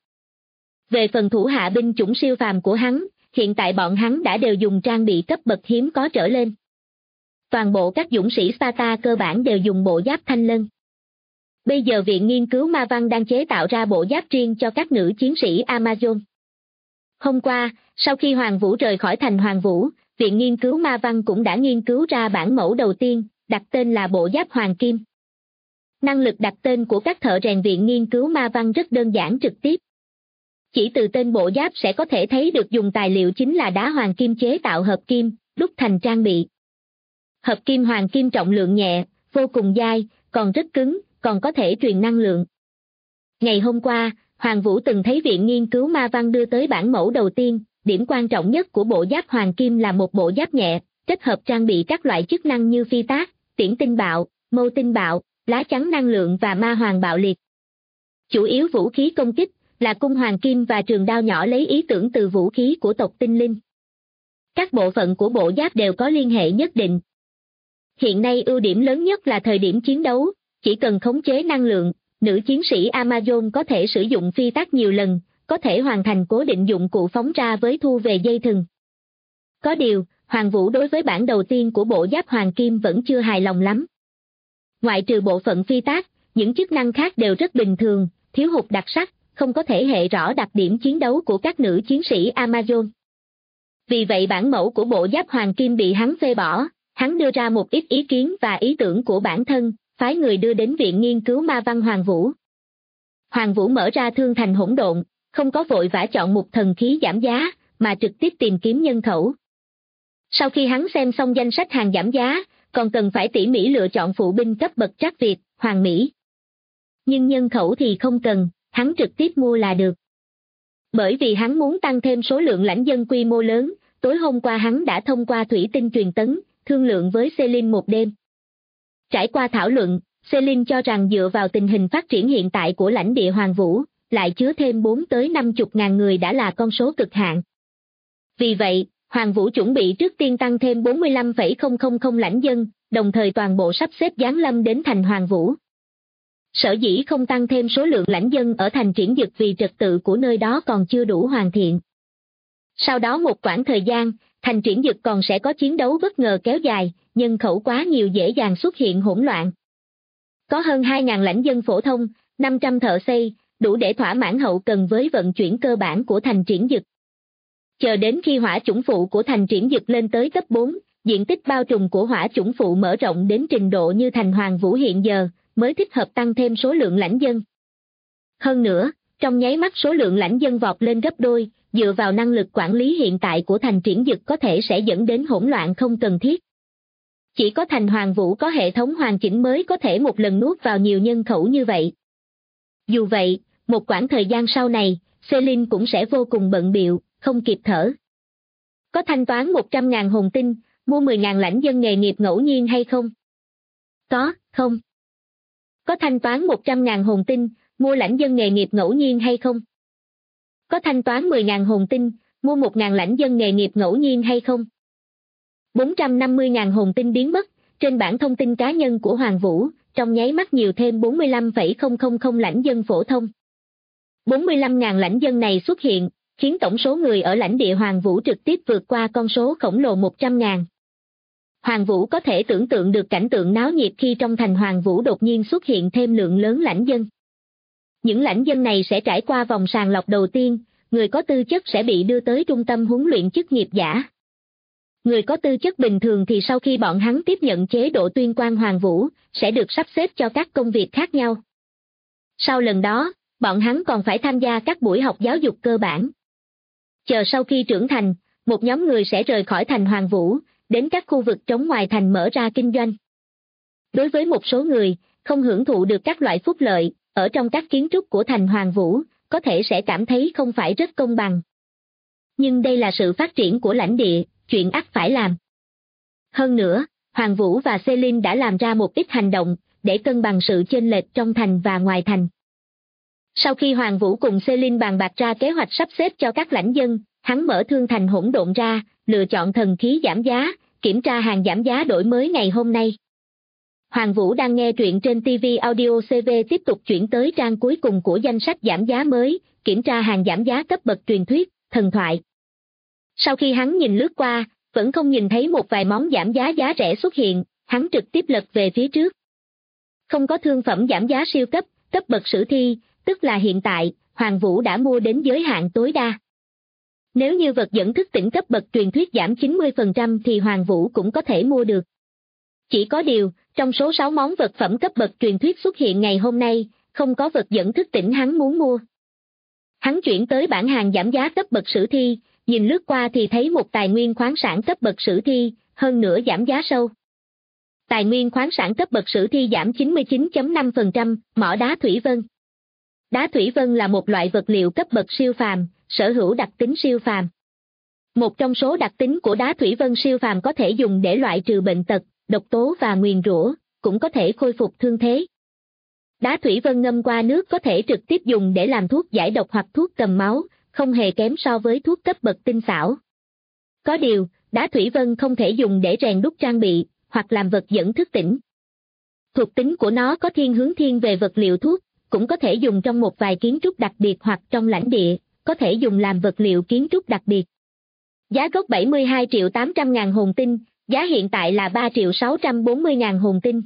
Về phần thủ hạ binh chủng siêu phàm của hắn, hiện tại bọn hắn đã đều dùng trang bị cấp bậc hiếm có trở lên. Toàn bộ các dũng sĩ Sparta cơ bản đều dùng bộ giáp thanh lân. Bây giờ Viện Nghiên cứu Ma Văn đang chế tạo ra bộ giáp riêng cho các nữ chiến sĩ Amazon. Hôm qua, sau khi Hoàng Vũ rời khỏi thành Hoàng Vũ, Viện Nghiên cứu Ma Văn cũng đã nghiên cứu ra bản mẫu đầu tiên, đặt tên là bộ giáp hoàng kim. Năng lực đặt tên của các thợ rèn Viện Nghiên cứu Ma Văn rất đơn giản trực tiếp. Chỉ từ tên bộ giáp sẽ có thể thấy được dùng tài liệu chính là đá hoàng kim chế tạo hợp kim, đúc thành trang bị. Hợp kim hoàng kim trọng lượng nhẹ, vô cùng dai, còn rất cứng, còn có thể truyền năng lượng. Ngày hôm qua, Hoàng Vũ từng thấy Viện Nghiên cứu Ma Văn đưa tới bản mẫu đầu tiên, điểm quan trọng nhất của bộ giáp hoàng kim là một bộ giáp nhẹ, kết hợp trang bị các loại chức năng như phi tác, tiễn tinh bạo, mâu tinh bạo, lá chắn năng lượng và ma hoàng bạo liệt. Chủ yếu vũ khí công kích là cung hoàng kim và trường đao nhỏ lấy ý tưởng từ vũ khí của tộc tinh linh. Các bộ phận của bộ giáp đều có liên hệ nhất định. Hiện nay ưu điểm lớn nhất là thời điểm chiến đấu, chỉ cần khống chế năng lượng, nữ chiến sĩ Amazon có thể sử dụng phi tác nhiều lần, có thể hoàn thành cố định dụng cụ phóng ra với thu về dây thừng. Có điều, Hoàng Vũ đối với bản đầu tiên của bộ giáp hoàng kim vẫn chưa hài lòng lắm. Ngoại trừ bộ phận phi tác, những chức năng khác đều rất bình thường, thiếu hụt đặc sắc, không có thể hệ rõ đặc điểm chiến đấu của các nữ chiến sĩ Amazon. Vì vậy bản mẫu của bộ giáp hoàng kim bị hắn phê bỏ, hắn đưa ra một ít ý kiến và ý tưởng của bản thân, phái người đưa đến Viện Nghiên cứu Ma Văn Hoàng Vũ. Hoàng Vũ mở ra thương thành hỗn độn, không có vội vã chọn một thần khí giảm giá, mà trực tiếp tìm kiếm nhân khẩu. Sau khi hắn xem xong danh sách hàng giảm giá, còn cần phải tỉ mỉ lựa chọn phụ binh cấp bậc trắc Việt, Hoàng Mỹ. Nhưng nhân khẩu thì không cần, hắn trực tiếp mua là được. Bởi vì hắn muốn tăng thêm số lượng lãnh dân quy mô lớn, tối hôm qua hắn đã thông qua thủy tinh truyền tấn, thương lượng với Celine một đêm. Trải qua thảo luận, Celine cho rằng dựa vào tình hình phát triển hiện tại của lãnh địa Hoàng Vũ, lại chứa thêm 4 tới 50 ngàn người đã là con số cực hạn. Vì vậy, Hoàng Vũ chuẩn bị trước tiên tăng thêm 45,000 lãnh dân, đồng thời toàn bộ sắp xếp giáng lâm đến thành Hoàng Vũ. Sở dĩ không tăng thêm số lượng lãnh dân ở thành Triển Dực vì trật tự của nơi đó còn chưa đủ hoàn thiện. Sau đó một quãng thời gian, thành Triển Dực còn sẽ có chiến đấu bất ngờ kéo dài, nhân khẩu quá nhiều dễ dàng xuất hiện hỗn loạn. Có hơn 2.000 lãnh dân phổ thông, 500 thợ xây, đủ để thỏa mãn hậu cần với vận chuyển cơ bản của thành Triển Dực. Chờ đến khi hỏa chủng phụ của thành Triển Dực lên tới cấp 4, diện tích bao trùm của hỏa chủng phụ mở rộng đến trình độ như thành Hoàng Vũ hiện giờ, mới thích hợp tăng thêm số lượng lãnh dân. Hơn nữa, trong nháy mắt số lượng lãnh dân vọt lên gấp đôi, dựa vào năng lực quản lý hiện tại của thành Triển Dực có thể sẽ dẫn đến hỗn loạn không cần thiết. Chỉ có thành Hoàng Vũ có hệ thống hoàn chỉnh mới có thể một lần nuốt vào nhiều nhân khẩu như vậy. Dù vậy, một quãng thời gian sau này, Celine cũng sẽ vô cùng bận bịu, không kịp thở. Có thanh toán 100.000 hồn tinh, mua 10.000 lãnh dân nghề nghiệp ngẫu nhiên hay không? Có, không. Có thanh toán 100.000 hồn tinh, mua lãnh dân nghề nghiệp ngẫu nhiên hay không? Có thanh toán 10.000 hồn tinh, mua 1.000 lãnh dân nghề nghiệp ngẫu nhiên hay không? 450.000 hồn tinh biến mất, trên bảng thông tin cá nhân của Hoàng Vũ, trong nháy mắt nhiều thêm 45,000 lãnh dân phổ thông. 45.000 lãnh dân này xuất hiện, khiến tổng số người ở lãnh địa Hoàng Vũ trực tiếp vượt qua con số khổng lồ 100.000. Hoàng Vũ có thể tưởng tượng được cảnh tượng náo nhiệt khi trong thành Hoàng Vũ đột nhiên xuất hiện thêm lượng lớn lãnh dân. Những lãnh dân này sẽ trải qua vòng sàng lọc đầu tiên, người có tư chất sẽ bị đưa tới trung tâm huấn luyện chức nghiệp giả. Người có tư chất bình thường thì sau khi bọn hắn tiếp nhận chế độ tuyên quan Hoàng Vũ, sẽ được sắp xếp cho các công việc khác nhau. Sau lần đó, bọn hắn còn phải tham gia các buổi học giáo dục cơ bản. Chờ sau khi trưởng thành, một nhóm người sẽ rời khỏi thành Hoàng Vũ, đến các khu vực trống ngoài thành mở ra kinh doanh. Đối với một số người, không hưởng thụ được các loại phúc lợi, ở trong các kiến trúc của thành Hoàng Vũ, có thể sẽ cảm thấy không phải rất công bằng. Nhưng đây là sự phát triển của lãnh địa, chuyện ắt phải làm. Hơn nữa, Hoàng Vũ và Celine đã làm ra một ít hành động, để cân bằng sự chênh lệch trong thành và ngoài thành. Sau khi Hoàng Vũ cùng Celine bàn bạc ra kế hoạch sắp xếp cho các lãnh dân, hắn mở thương thành hỗn độn ra, lựa chọn thần khí giảm giá, kiểm tra hàng giảm giá đổi mới ngày hôm nay. Hoàng Vũ đang nghe truyện trên TV Audio CV tiếp tục chuyển tới trang cuối cùng của danh sách giảm giá mới, kiểm tra hàng giảm giá cấp bậc truyền thuyết, thần thoại. Sau khi hắn nhìn lướt qua, vẫn không nhìn thấy một vài món giảm giá giá rẻ xuất hiện, hắn trực tiếp lật về phía trước. Không có thương phẩm giảm giá siêu cấp, cấp bậc sử thi, tức là hiện tại, Hoàng Vũ đã mua đến giới hạn tối đa. Nếu như vật dẫn thức tỉnh cấp bậc truyền thuyết giảm 90% thì Hoàng Vũ cũng có thể mua được. Chỉ có điều, trong số 6 món vật phẩm cấp bậc truyền thuyết xuất hiện ngày hôm nay, không có vật dẫn thức tỉnh hắn muốn mua. Hắn chuyển tới bảng hàng giảm giá cấp bậc sử thi, nhìn lướt qua thì thấy một tài nguyên khoáng sản cấp bậc sử thi, hơn nữa giảm giá sâu. Tài nguyên khoáng sản cấp bậc sử thi giảm 99.5%, mỏ đá thủy vân. Đá thủy vân là một loại vật liệu cấp bậc siêu phàm, sở hữu đặc tính siêu phàm. Một trong số đặc tính của đá thủy vân siêu phàm có thể dùng để loại trừ bệnh tật, độc tố và nguyền rủa, cũng có thể khôi phục thương thế. Đá thủy vân ngâm qua nước có thể trực tiếp dùng để làm thuốc giải độc hoặc thuốc cầm máu, không hề kém so với thuốc cấp bậc tinh xảo. Có điều, đá thủy vân không thể dùng để rèn đúc trang bị, hoặc làm vật dẫn thức tỉnh. Thuộc tính của nó có thiên hướng thiên về vật liệu thuốc, cũng có thể dùng trong một vài kiến trúc đặc biệt hoặc trong lãnh địa, có thể dùng làm vật liệu kiến trúc đặc biệt. Giá gốc 72.800.000 hồn tinh, giá hiện tại là 3.640.000 hồn tinh.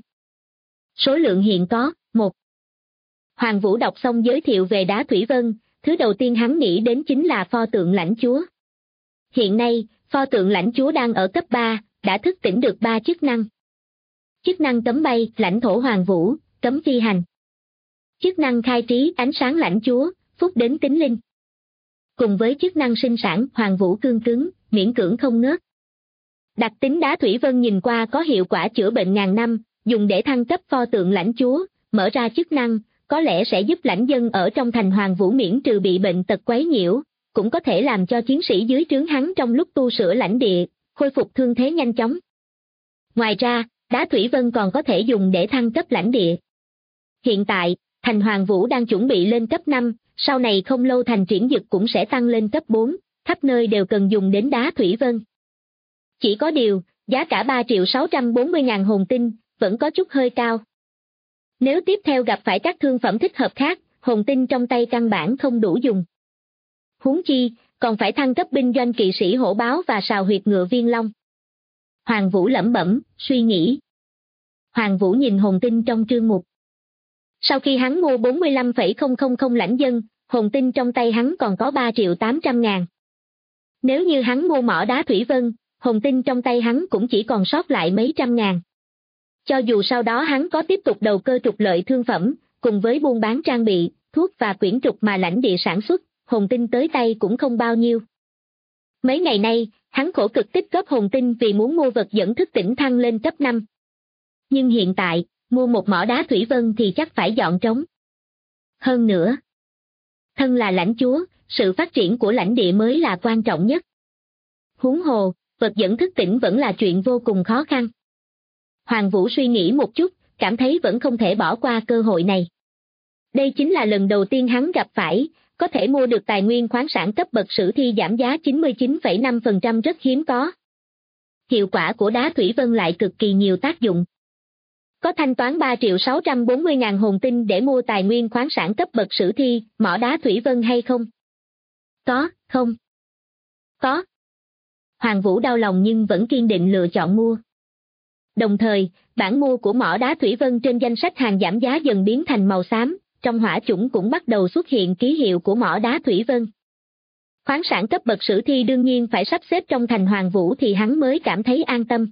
Số lượng hiện có, 1. Hoàng Vũ đọc xong giới thiệu về đá thủy vân, thứ đầu tiên hắn nghĩ đến chính là pho tượng lãnh chúa. Hiện nay, pho tượng lãnh chúa đang ở cấp 3, đã thức tỉnh được 3 chức năng. Chức năng cấm bay, lãnh thổ Hoàng Vũ, cấm phi hành. Chức năng khai trí, ánh sáng lãnh chúa, phúc đến tính linh. Cùng với chức năng sinh sản, Hoàng Vũ cương cứng, miễn cưỡng không ngớt. Đặc tính đá thủy vân nhìn qua có hiệu quả chữa bệnh ngàn năm, dùng để thăng cấp pho tượng lãnh chúa, mở ra chức năng, có lẽ sẽ giúp lãnh dân ở trong thành Hoàng Vũ miễn trừ bị bệnh tật quấy nhiễu, cũng có thể làm cho chiến sĩ dưới trướng hắn trong lúc tu sửa lãnh địa, khôi phục thương thế nhanh chóng. Ngoài ra, đá thủy vân còn có thể dùng để thăng cấp lãnh địa. Hiện tại, thành Hoàng Vũ đang chuẩn bị lên cấp 5, sau này không lâu thành Triển Dực cũng sẽ tăng lên cấp 4, khắp nơi đều cần dùng đến đá thủy vân. Chỉ có điều, giá cả 3.640.000 hồn tinh, vẫn có chút hơi cao. Nếu tiếp theo gặp phải các thương phẩm thích hợp khác, hồn tinh trong tay căn bản không đủ dùng. Huống chi, còn phải thăng cấp binh doanh kỵ sĩ hổ báo và sào huyệt ngựa viên long. Hoàng Vũ lẩm bẩm, suy nghĩ. Hoàng Vũ nhìn hồn tinh trong trương mục. Sau khi hắn mua 45,000 lãnh dân, hồn tinh trong tay hắn còn có 3.800.000. Nếu như hắn mua mỏ đá Thủy Vân, hồn tinh trong tay hắn cũng chỉ còn sót lại mấy trăm ngàn. Cho dù sau đó hắn có tiếp tục đầu cơ trục lợi thương phẩm, cùng với buôn bán trang bị, thuốc và quyển trục mà lãnh địa sản xuất, hồn tinh tới tay cũng không bao nhiêu. Mấy ngày nay, hắn khổ cực tích góp hồn tinh vì muốn mua vật dẫn thức tỉnh thăng lên cấp 5. Nhưng hiện tại, mua một mỏ đá Thủy Vân thì chắc phải dọn trống. Hơn nữa, thân là lãnh chúa, sự phát triển của lãnh địa mới là quan trọng nhất. Huống hồ, vật dẫn thức tỉnh vẫn là chuyện vô cùng khó khăn. Hoàng Vũ suy nghĩ một chút, cảm thấy vẫn không thể bỏ qua cơ hội này. Đây chính là lần đầu tiên hắn gặp phải, có thể mua được tài nguyên khoáng sản cấp bậc sử thi giảm giá 99,5% rất hiếm có. Hiệu quả của đá Thủy Vân lại cực kỳ nhiều tác dụng. Có thanh toán 3.640.000 hồn tinh để mua tài nguyên khoáng sản cấp bậc sử thi, mỏ đá Thủy Vân hay không? Có, không? Có. Hoàng Vũ đau lòng nhưng vẫn kiên định lựa chọn mua. Đồng thời, bản mua của mỏ đá Thủy Vân trên danh sách hàng giảm giá dần biến thành màu xám, trong hỏa chủng cũng bắt đầu xuất hiện ký hiệu của mỏ đá Thủy Vân. Khoáng sản cấp bậc sử thi đương nhiên phải sắp xếp trong thành Hoàng Vũ thì hắn mới cảm thấy an tâm.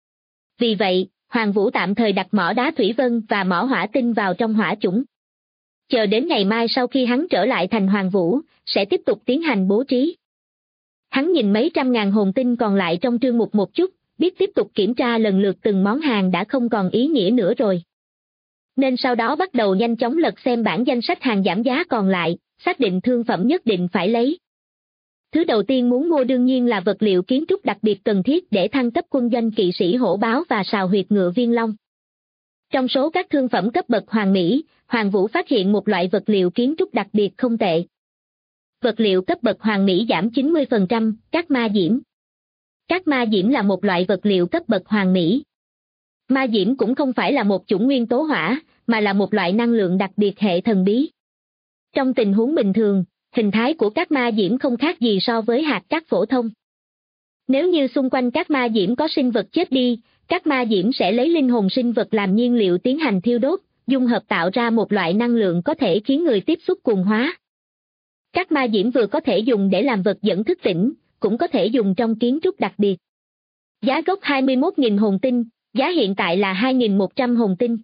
Vì vậy, Hoàng Vũ tạm thời đặt mỏ đá Thủy Vân và mỏ hỏa tinh vào trong hỏa chủng. Chờ đến ngày mai sau khi hắn trở lại thành Hoàng Vũ, sẽ tiếp tục tiến hành bố trí. Hắn nhìn mấy trăm ngàn hồn tinh còn lại trong trương mục một chút, biết tiếp tục kiểm tra lần lượt từng món hàng đã không còn ý nghĩa nữa rồi. Nên sau đó bắt đầu nhanh chóng lật xem bản danh sách hàng giảm giá còn lại, xác định thương phẩm nhất định phải lấy. Thứ đầu tiên muốn mua đương nhiên là vật liệu kiến trúc đặc biệt cần thiết để thăng cấp quân doanh kỵ sĩ hổ báo và sào huyệt ngựa viên long. Trong số các thương phẩm cấp bậc hoàng mỹ, Hoàng Vũ phát hiện một loại vật liệu kiến trúc đặc biệt không tệ. Vật liệu cấp bậc hoàng mỹ giảm 90%, các ma diễm. Các ma diễm là một loại vật liệu cấp bậc hoàng mỹ. Ma diễm cũng không phải là một chủng nguyên tố hỏa, mà là một loại năng lượng đặc biệt hệ thần bí. Trong tình huống bình thường, hình thái của các ma diễm không khác gì so với hạt cát phổ thông. Nếu như xung quanh các ma diễm có sinh vật chết đi, các ma diễm sẽ lấy linh hồn sinh vật làm nhiên liệu tiến hành thiêu đốt, dung hợp tạo ra một loại năng lượng có thể khiến người tiếp xúc cùng hóa. Các ma diễm vừa có thể dùng để làm vật dẫn thức tỉnh, cũng có thể dùng trong kiến trúc đặc biệt. Giá gốc 21.000 hồn tinh, giá hiện tại là 2.100 hồn tinh.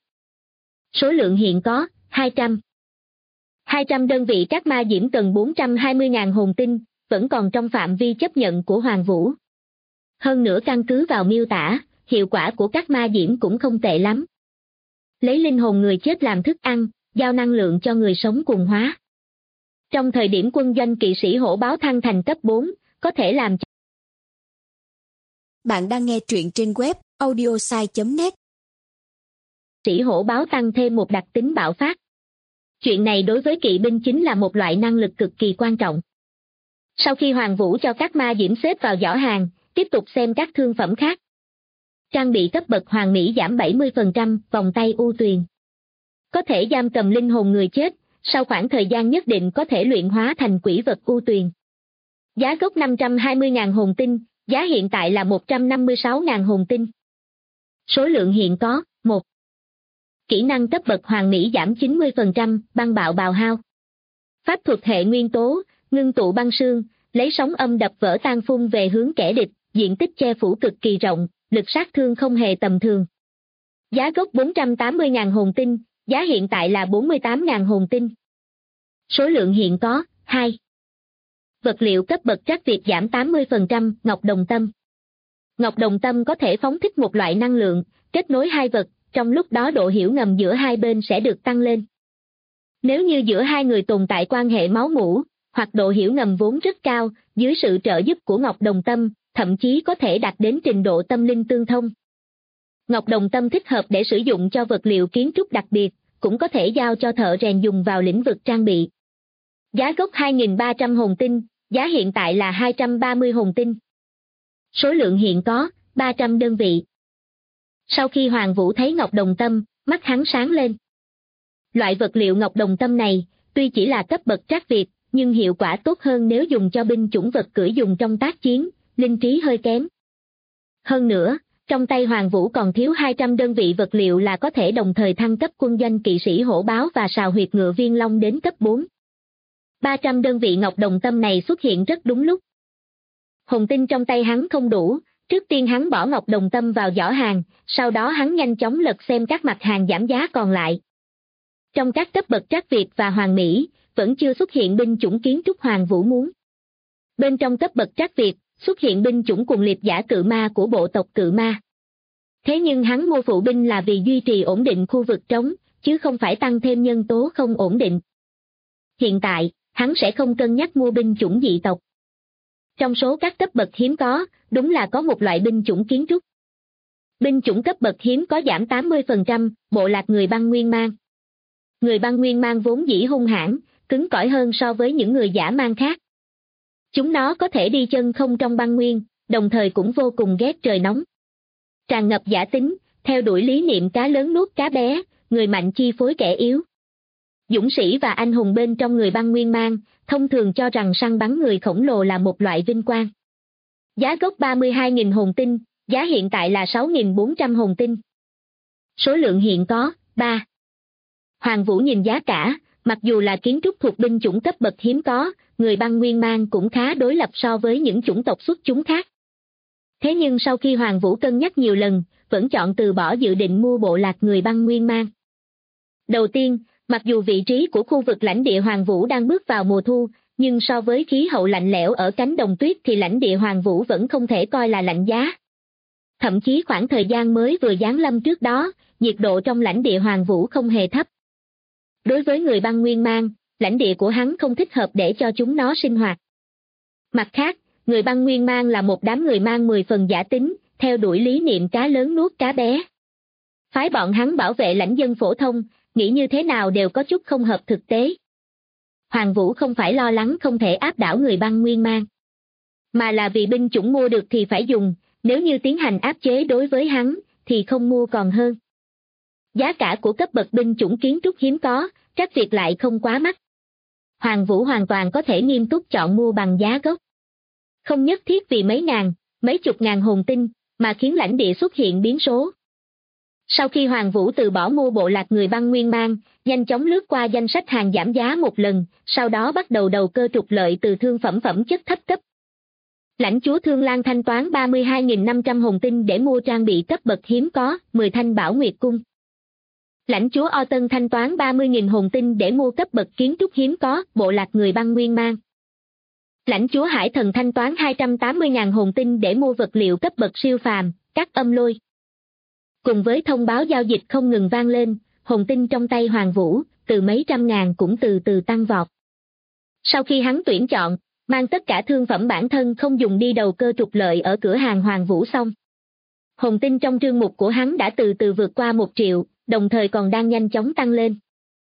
Số lượng hiện có, 200. 200 đơn vị các ma diễm cần 420.000 hồn tinh, vẫn còn trong phạm vi chấp nhận của Hoàng Vũ. Hơn nữa căn cứ vào miêu tả, hiệu quả của các ma diễm cũng không tệ lắm. Lấy linh hồn người chết làm thức ăn, giao năng lượng cho người sống cùng hóa. Trong thời điểm quân doanh kỵ sĩ hổ báo thăng thành cấp 4, có thể làm. Bạn đang nghe truyện trên web audiosai.net. Sĩ hổ báo tăng thêm một đặc tính bạo phát. Chuyện này đối với kỵ binh chính là một loại năng lực cực kỳ quan trọng. Sau khi Hoàng Vũ cho các ma diễm xếp vào giỏ hàng, tiếp tục xem các thương phẩm khác. Trang bị cấp bậc hoàng mỹ giảm 70%, vòng tay u tuyền. Có thể giam cầm linh hồn người chết, sau khoảng thời gian nhất định có thể luyện hóa thành quỷ vật u tuyền. Giá gốc 520.000 hồn tinh, giá hiện tại là 156.000 hồn tinh. Số lượng hiện có, 1. Kỹ năng cấp bậc hoàng mỹ giảm 90%, băng bạo bào hao. Pháp thuật hệ nguyên tố, ngưng tụ băng sương, lấy sóng âm đập vỡ tan phun về hướng kẻ địch, diện tích che phủ cực kỳ rộng, lực sát thương không hề tầm thường. Giá gốc 480.000 hồn tinh, giá hiện tại là 48.000 hồn tinh. Số lượng hiện có, 2. Vật liệu cấp bậc trắc Việt giảm 80%, ngọc đồng tâm. Ngọc đồng tâm có thể phóng thích một loại năng lượng, kết nối hai vật, trong lúc đó độ hiểu ngầm giữa hai bên sẽ được tăng lên. Nếu như giữa hai người tồn tại quan hệ máu mủ, hoặc độ hiểu ngầm vốn rất cao, dưới sự trợ giúp của ngọc đồng tâm, thậm chí có thể đạt đến trình độ tâm linh tương thông. Ngọc đồng tâm thích hợp để sử dụng cho vật liệu kiến trúc đặc biệt, cũng có thể giao cho thợ rèn dùng vào lĩnh vực trang bị. Giá gốc 2.300 hồn tinh, giá hiện tại là 230 hồn tinh. Số lượng hiện có, 300 đơn vị. Sau khi Hoàng Vũ thấy ngọc đồng tâm, mắt hắn sáng lên. Loại vật liệu ngọc đồng tâm này, tuy chỉ là cấp bậc trắc Việt, nhưng hiệu quả tốt hơn nếu dùng cho binh chủng vật cưỡi dùng trong tác chiến, linh trí hơi kém. Hơn nữa, Trong tay Hoàng Vũ còn thiếu 200 đơn vị vật liệu là có thể đồng thời thăng cấp quân doanh kỵ sĩ hổ báo và sào huyệt ngựa Viên Long đến cấp 4. 300 đơn vị ngọc đồng tâm này xuất hiện rất đúng lúc. Hồn tinh trong tay hắn không đủ, trước tiên hắn bỏ ngọc đồng tâm vào giỏ hàng, sau đó hắn nhanh chóng lật xem các mặt hàng giảm giá còn lại. Trong các cấp bậc Trác Việt và Hoàng Mỹ, vẫn chưa xuất hiện binh chủng kiến trúc Hoàng Vũ muốn. Bên trong cấp bậc Trác Việt, xuất hiện binh chủng quần liệt giả cự ma của bộ tộc cự ma. Thế nhưng hắn mua phụ binh là vì duy trì ổn định khu vực trống, chứ không phải tăng thêm nhân tố không ổn định. Hiện tại, hắn sẽ không cân nhắc mua binh chủng dị tộc. Trong số các cấp bậc hiếm có, đúng là có một loại binh chủng kiến trúc. Binh chủng cấp bậc hiếm có giảm 80%, bộ lạc người băng nguyên mang. Người băng nguyên mang vốn dĩ hung hãn, cứng cỏi hơn so với những người dã man khác. Chúng nó có thể đi chân không trong băng nguyên, đồng thời cũng vô cùng ghét trời nóng. Tràn ngập dã tính, theo đuổi lý niệm cá lớn nuốt cá bé, người mạnh chi phối kẻ yếu. Dũng sĩ và anh hùng bên trong người băng nguyên mang, thông thường cho rằng săn bắn người khổng lồ là một loại vinh quang. Giá gốc 32.000 hồn tinh, giá hiện tại là 6.400 hồn tinh. Số lượng hiện có, 3. Hoàng Vũ nhìn giá cả, mặc dù là kiến trúc thuộc binh chủng cấp bậc hiếm có, người băng nguyên mang cũng khá đối lập so với những chủng tộc xuất chúng khác. Thế nhưng sau khi Hoàng Vũ cân nhắc nhiều lần, vẫn chọn từ bỏ dự định mua bộ lạc người băng nguyên mang. Đầu tiên, mặc dù vị trí của khu vực lãnh địa Hoàng Vũ đang bước vào mùa thu, nhưng so với khí hậu lạnh lẽo ở cánh đồng tuyết thì lãnh địa Hoàng Vũ vẫn không thể coi là lạnh giá. Thậm chí khoảng thời gian mới vừa giáng lâm trước đó, nhiệt độ trong lãnh địa Hoàng Vũ không hề thấp. Đối với người băng nguyên mang, lãnh địa của hắn không thích hợp để cho chúng nó sinh hoạt. Mặt khác, người băng nguyên mang là một đám người mang 10 phần giả tính, theo đuổi lý niệm cá lớn nuốt cá bé. Phái bọn hắn bảo vệ lãnh dân phổ thông, nghĩ như thế nào đều có chút không hợp thực tế. Hoàng Vũ không phải lo lắng không thể áp đảo người băng nguyên mang, mà là vì binh chủng mua được thì phải dùng, nếu như tiến hành áp chế đối với hắn, thì không mua còn hơn. Giá cả của cấp bậc binh chủng kiến trúc hiếm có, Trác Việt lại không quá mắc. Hoàng Vũ hoàn toàn có thể nghiêm túc chọn mua bằng giá gốc. Không nhất thiết vì mấy ngàn, mấy chục ngàn hồn tinh, mà khiến lãnh địa xuất hiện biến số. Sau khi Hoàng Vũ từ bỏ mua bộ lạc người băng nguyên mang, nhanh chóng lướt qua danh sách hàng giảm giá một lần, sau đó bắt đầu đầu cơ trục lợi từ thương phẩm phẩm chất thấp cấp. Lãnh chúa Thương Lan thanh toán 32.500 hồn tinh để mua trang bị cấp bậc hiếm có, 10 thanh Bảo Nguyệt Cung. Lãnh chúa O Tân thanh toán 30.000 hồn tinh để mua cấp bậc kiến trúc hiếm có, bộ lạc người băng nguyên mang. Lãnh chúa Hải Thần thanh toán 280.000 hồn tinh để mua vật liệu cấp bậc siêu phàm, các âm lôi. Cùng với thông báo giao dịch không ngừng vang lên, hồn tinh trong tay Hoàng Vũ, từ mấy trăm ngàn cũng từ từ tăng vọt. Sau khi hắn tuyển chọn, mang tất cả thương phẩm bản thân không dùng đi đầu cơ trục lợi ở cửa hàng Hoàng Vũ xong. Hồn tinh trong trương mục của hắn đã từ từ vượt qua 1 triệu, đồng thời còn đang nhanh chóng tăng lên.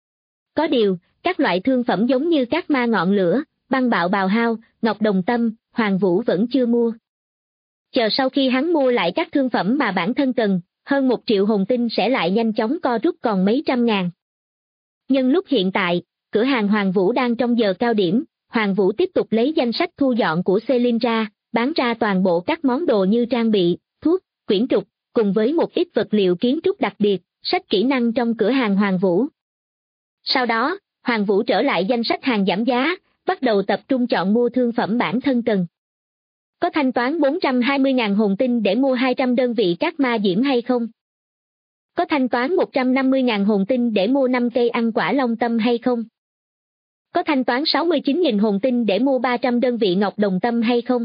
Có điều, các loại thương phẩm giống như các ma ngọn lửa, băng bạo bào hao, ngọc đồng tâm, Hoàng Vũ vẫn chưa mua. Chờ sau khi hắn mua lại các thương phẩm mà bản thân cần, hơn 1 triệu hồn tinh sẽ lại nhanh chóng co rút còn mấy trăm ngàn. Nhân lúc hiện tại, cửa hàng Hoàng Vũ đang trong giờ cao điểm, Hoàng Vũ tiếp tục lấy danh sách thu dọn của Celine ra, bán ra toàn bộ các món đồ như trang bị, thuốc, quyển trục, cùng với một ít vật liệu kiến trúc đặc biệt, sách kỹ năng trong cửa hàng Hoàng Vũ. Sau đó, Hoàng Vũ trở lại danh sách hàng giảm giá, bắt đầu tập trung chọn mua thương phẩm bản thân cần. Có thanh toán 420.000 hồn tinh để mua 200 đơn vị các ma diễm hay không? Có thanh toán 150.000 hồn tinh để mua 5 cây ăn quả long tâm hay không? Có thanh toán 69.000 hồn tinh để mua 300 đơn vị ngọc đồng tâm hay không?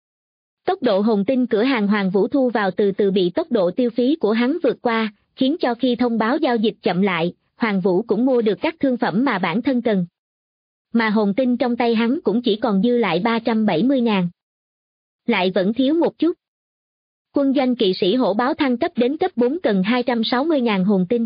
Tốc độ hồn tinh cửa hàng Hoàng Vũ thu vào từ từ bị tốc độ tiêu phí của hắn vượt qua, khiến cho khi thông báo giao dịch chậm lại, Hoàng Vũ cũng mua được các thương phẩm mà bản thân cần. Mà hồn tinh trong tay hắn cũng chỉ còn dư lại 370.000. Lại vẫn thiếu một chút. Quân doanh kỵ sĩ hổ báo thăng cấp đến cấp 4 cần 260.000 hồn tinh.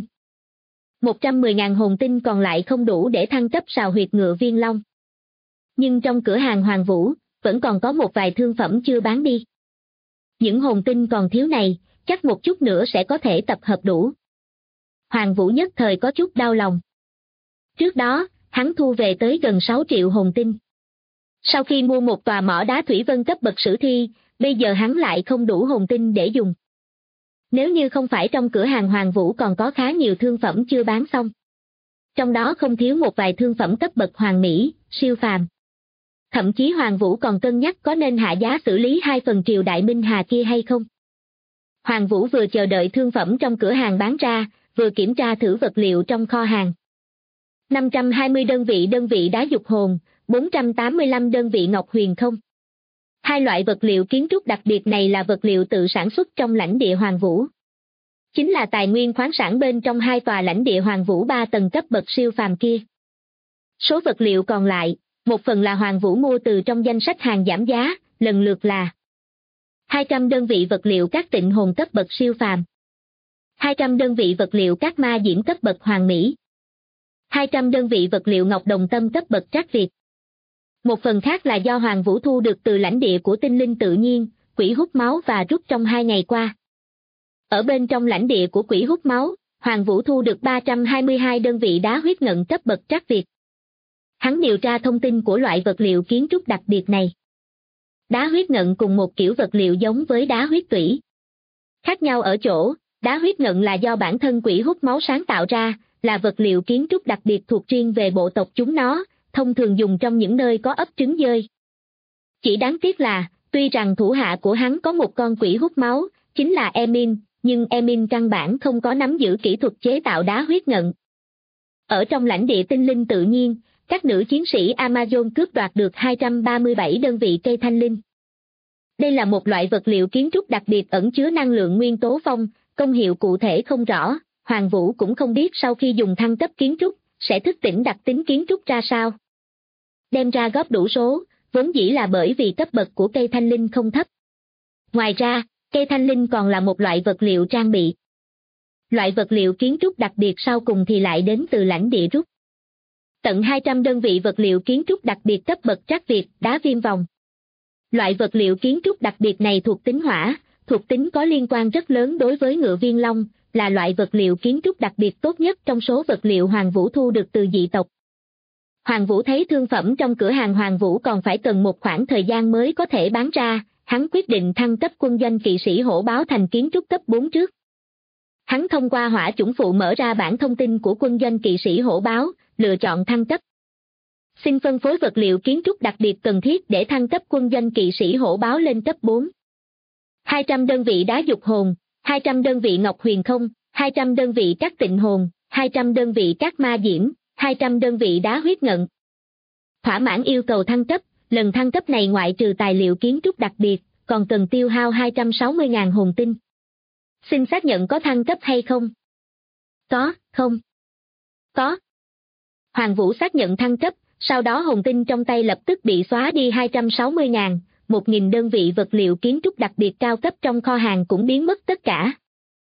110.000 hồn tinh còn lại không đủ để thăng cấp sào huyệt ngựa Viên Long. Nhưng trong cửa hàng Hoàng Vũ, vẫn còn có một vài thương phẩm chưa bán đi. Những hồn tinh còn thiếu này, chắc một chút nữa sẽ có thể tập hợp đủ. Hoàng Vũ nhất thời có chút đau lòng. Trước đó, hắn thu về tới gần 6 triệu hồn tinh. Sau khi mua một tòa mỏ đá thủy vân cấp bậc sử thi, bây giờ hắn lại không đủ hồn tinh để dùng. Nếu như không phải trong cửa hàng Hoàng Vũ còn có khá nhiều thương phẩm chưa bán xong. Trong đó không thiếu một vài thương phẩm cấp bậc hoàn mỹ, siêu phàm. Thậm chí Hoàng Vũ còn cân nhắc có nên hạ giá xử lý 2 phần Triều Đại Minh Hà kia hay không. Hoàng Vũ vừa chờ đợi thương phẩm trong cửa hàng bán ra, vừa kiểm tra thử vật liệu trong kho hàng. 520 đơn vị đá dục hồn, 485 đơn vị ngọc huyền không. Hai loại vật liệu kiến trúc đặc biệt này là vật liệu tự sản xuất trong lãnh địa Hoàng Vũ. Chính là tài nguyên khoáng sản bên trong 2 tòa lãnh địa Hoàng Vũ 3 tầng cấp bậc siêu phàm kia. Số vật liệu còn lại, một phần là Hoàng Vũ mua từ trong danh sách hàng giảm giá, lần lượt là 200 đơn vị vật liệu các tịnh hồn cấp bậc siêu phàm, 200 đơn vị vật liệu các ma diễm cấp bậc hoàn mỹ, 200 đơn vị vật liệu ngọc đồng tâm cấp bậc trác Việt. Một phần khác là do Hoàng Vũ thu được từ lãnh địa của tinh linh tự nhiên, quỷ hút máu và rút trong 2 ngày qua. Ở bên trong lãnh địa của quỷ hút máu, Hoàng Vũ thu được 322 đơn vị đá huyết ngận cấp bậc trác Việt. Hắn điều tra thông tin của loại vật liệu kiến trúc đặc biệt này. Đá huyết ngận cùng một kiểu vật liệu giống với đá huyết tủy. Khác nhau ở chỗ, đá huyết ngận là do bản thân quỷ hút máu sáng tạo ra, là vật liệu kiến trúc đặc biệt thuộc riêng về bộ tộc chúng nó, thông thường dùng trong những nơi có ấp trứng dơi. Chỉ đáng tiếc là, tuy rằng thủ hạ của hắn có một con quỷ hút máu, chính là Emin, nhưng Emin căn bản không có nắm giữ kỹ thuật chế tạo đá huyết ngận. Ở trong lãnh địa tinh linh tự nhiên, các nữ chiến sĩ Amazon cướp đoạt được 237 đơn vị cây thanh linh. Đây là một loại vật liệu kiến trúc đặc biệt ẩn chứa năng lượng nguyên tố phong, công hiệu cụ thể không rõ, Hoàng Vũ cũng không biết sau khi dùng thăng cấp kiến trúc, sẽ thức tỉnh đặc tính kiến trúc ra sao. Đem ra góp đủ số, vốn dĩ là bởi vì cấp bậc của cây thanh linh không thấp. Ngoài ra, cây thanh linh còn là một loại vật liệu trang bị. Loại vật liệu kiến trúc đặc biệt sau cùng thì lại đến từ lãnh địa rút. Tận 200 đơn vị vật liệu kiến trúc đặc biệt cấp bậc trác Việt, đá viêm vòng. Loại vật liệu kiến trúc đặc biệt này thuộc tính hỏa, thuộc tính có liên quan rất lớn đối với ngựa viên long, là loại vật liệu kiến trúc đặc biệt tốt nhất trong số vật liệu Hoàng Vũ thu được từ dị tộc. Hoàng Vũ thấy thương phẩm trong cửa hàng Hoàng Vũ còn phải cần một khoảng thời gian mới có thể bán ra, hắn quyết định thăng cấp quân doanh kỵ sĩ hổ báo thành kiến trúc cấp 4 trước. Hắn thông qua hỏa chủng phụ mở ra bảng thông tin của quân doanh kỵ sĩ hổ báo, lựa chọn thăng cấp. Xin phân phối vật liệu kiến trúc đặc biệt cần thiết để thăng cấp quân doanh kỵ sĩ hổ báo lên cấp 4. 200 đơn vị đá dục hồn, 200 đơn vị ngọc huyền không, 200 đơn vị các tịnh hồn, 200 đơn vị các ma diễm, 200 đơn vị đá huyết ngận. Thỏa mãn yêu cầu thăng cấp, lần thăng cấp này ngoại trừ tài liệu kiến trúc đặc biệt, còn cần tiêu hao 260.000 hồn tinh. Xin xác nhận có thăng cấp hay không? Có, không? Có. Hoàng Vũ xác nhận thăng cấp, sau đó hồn tinh trong tay lập tức bị xóa đi 260.000, 1.000 đơn vị vật liệu kiến trúc đặc biệt cao cấp trong kho hàng cũng biến mất tất cả.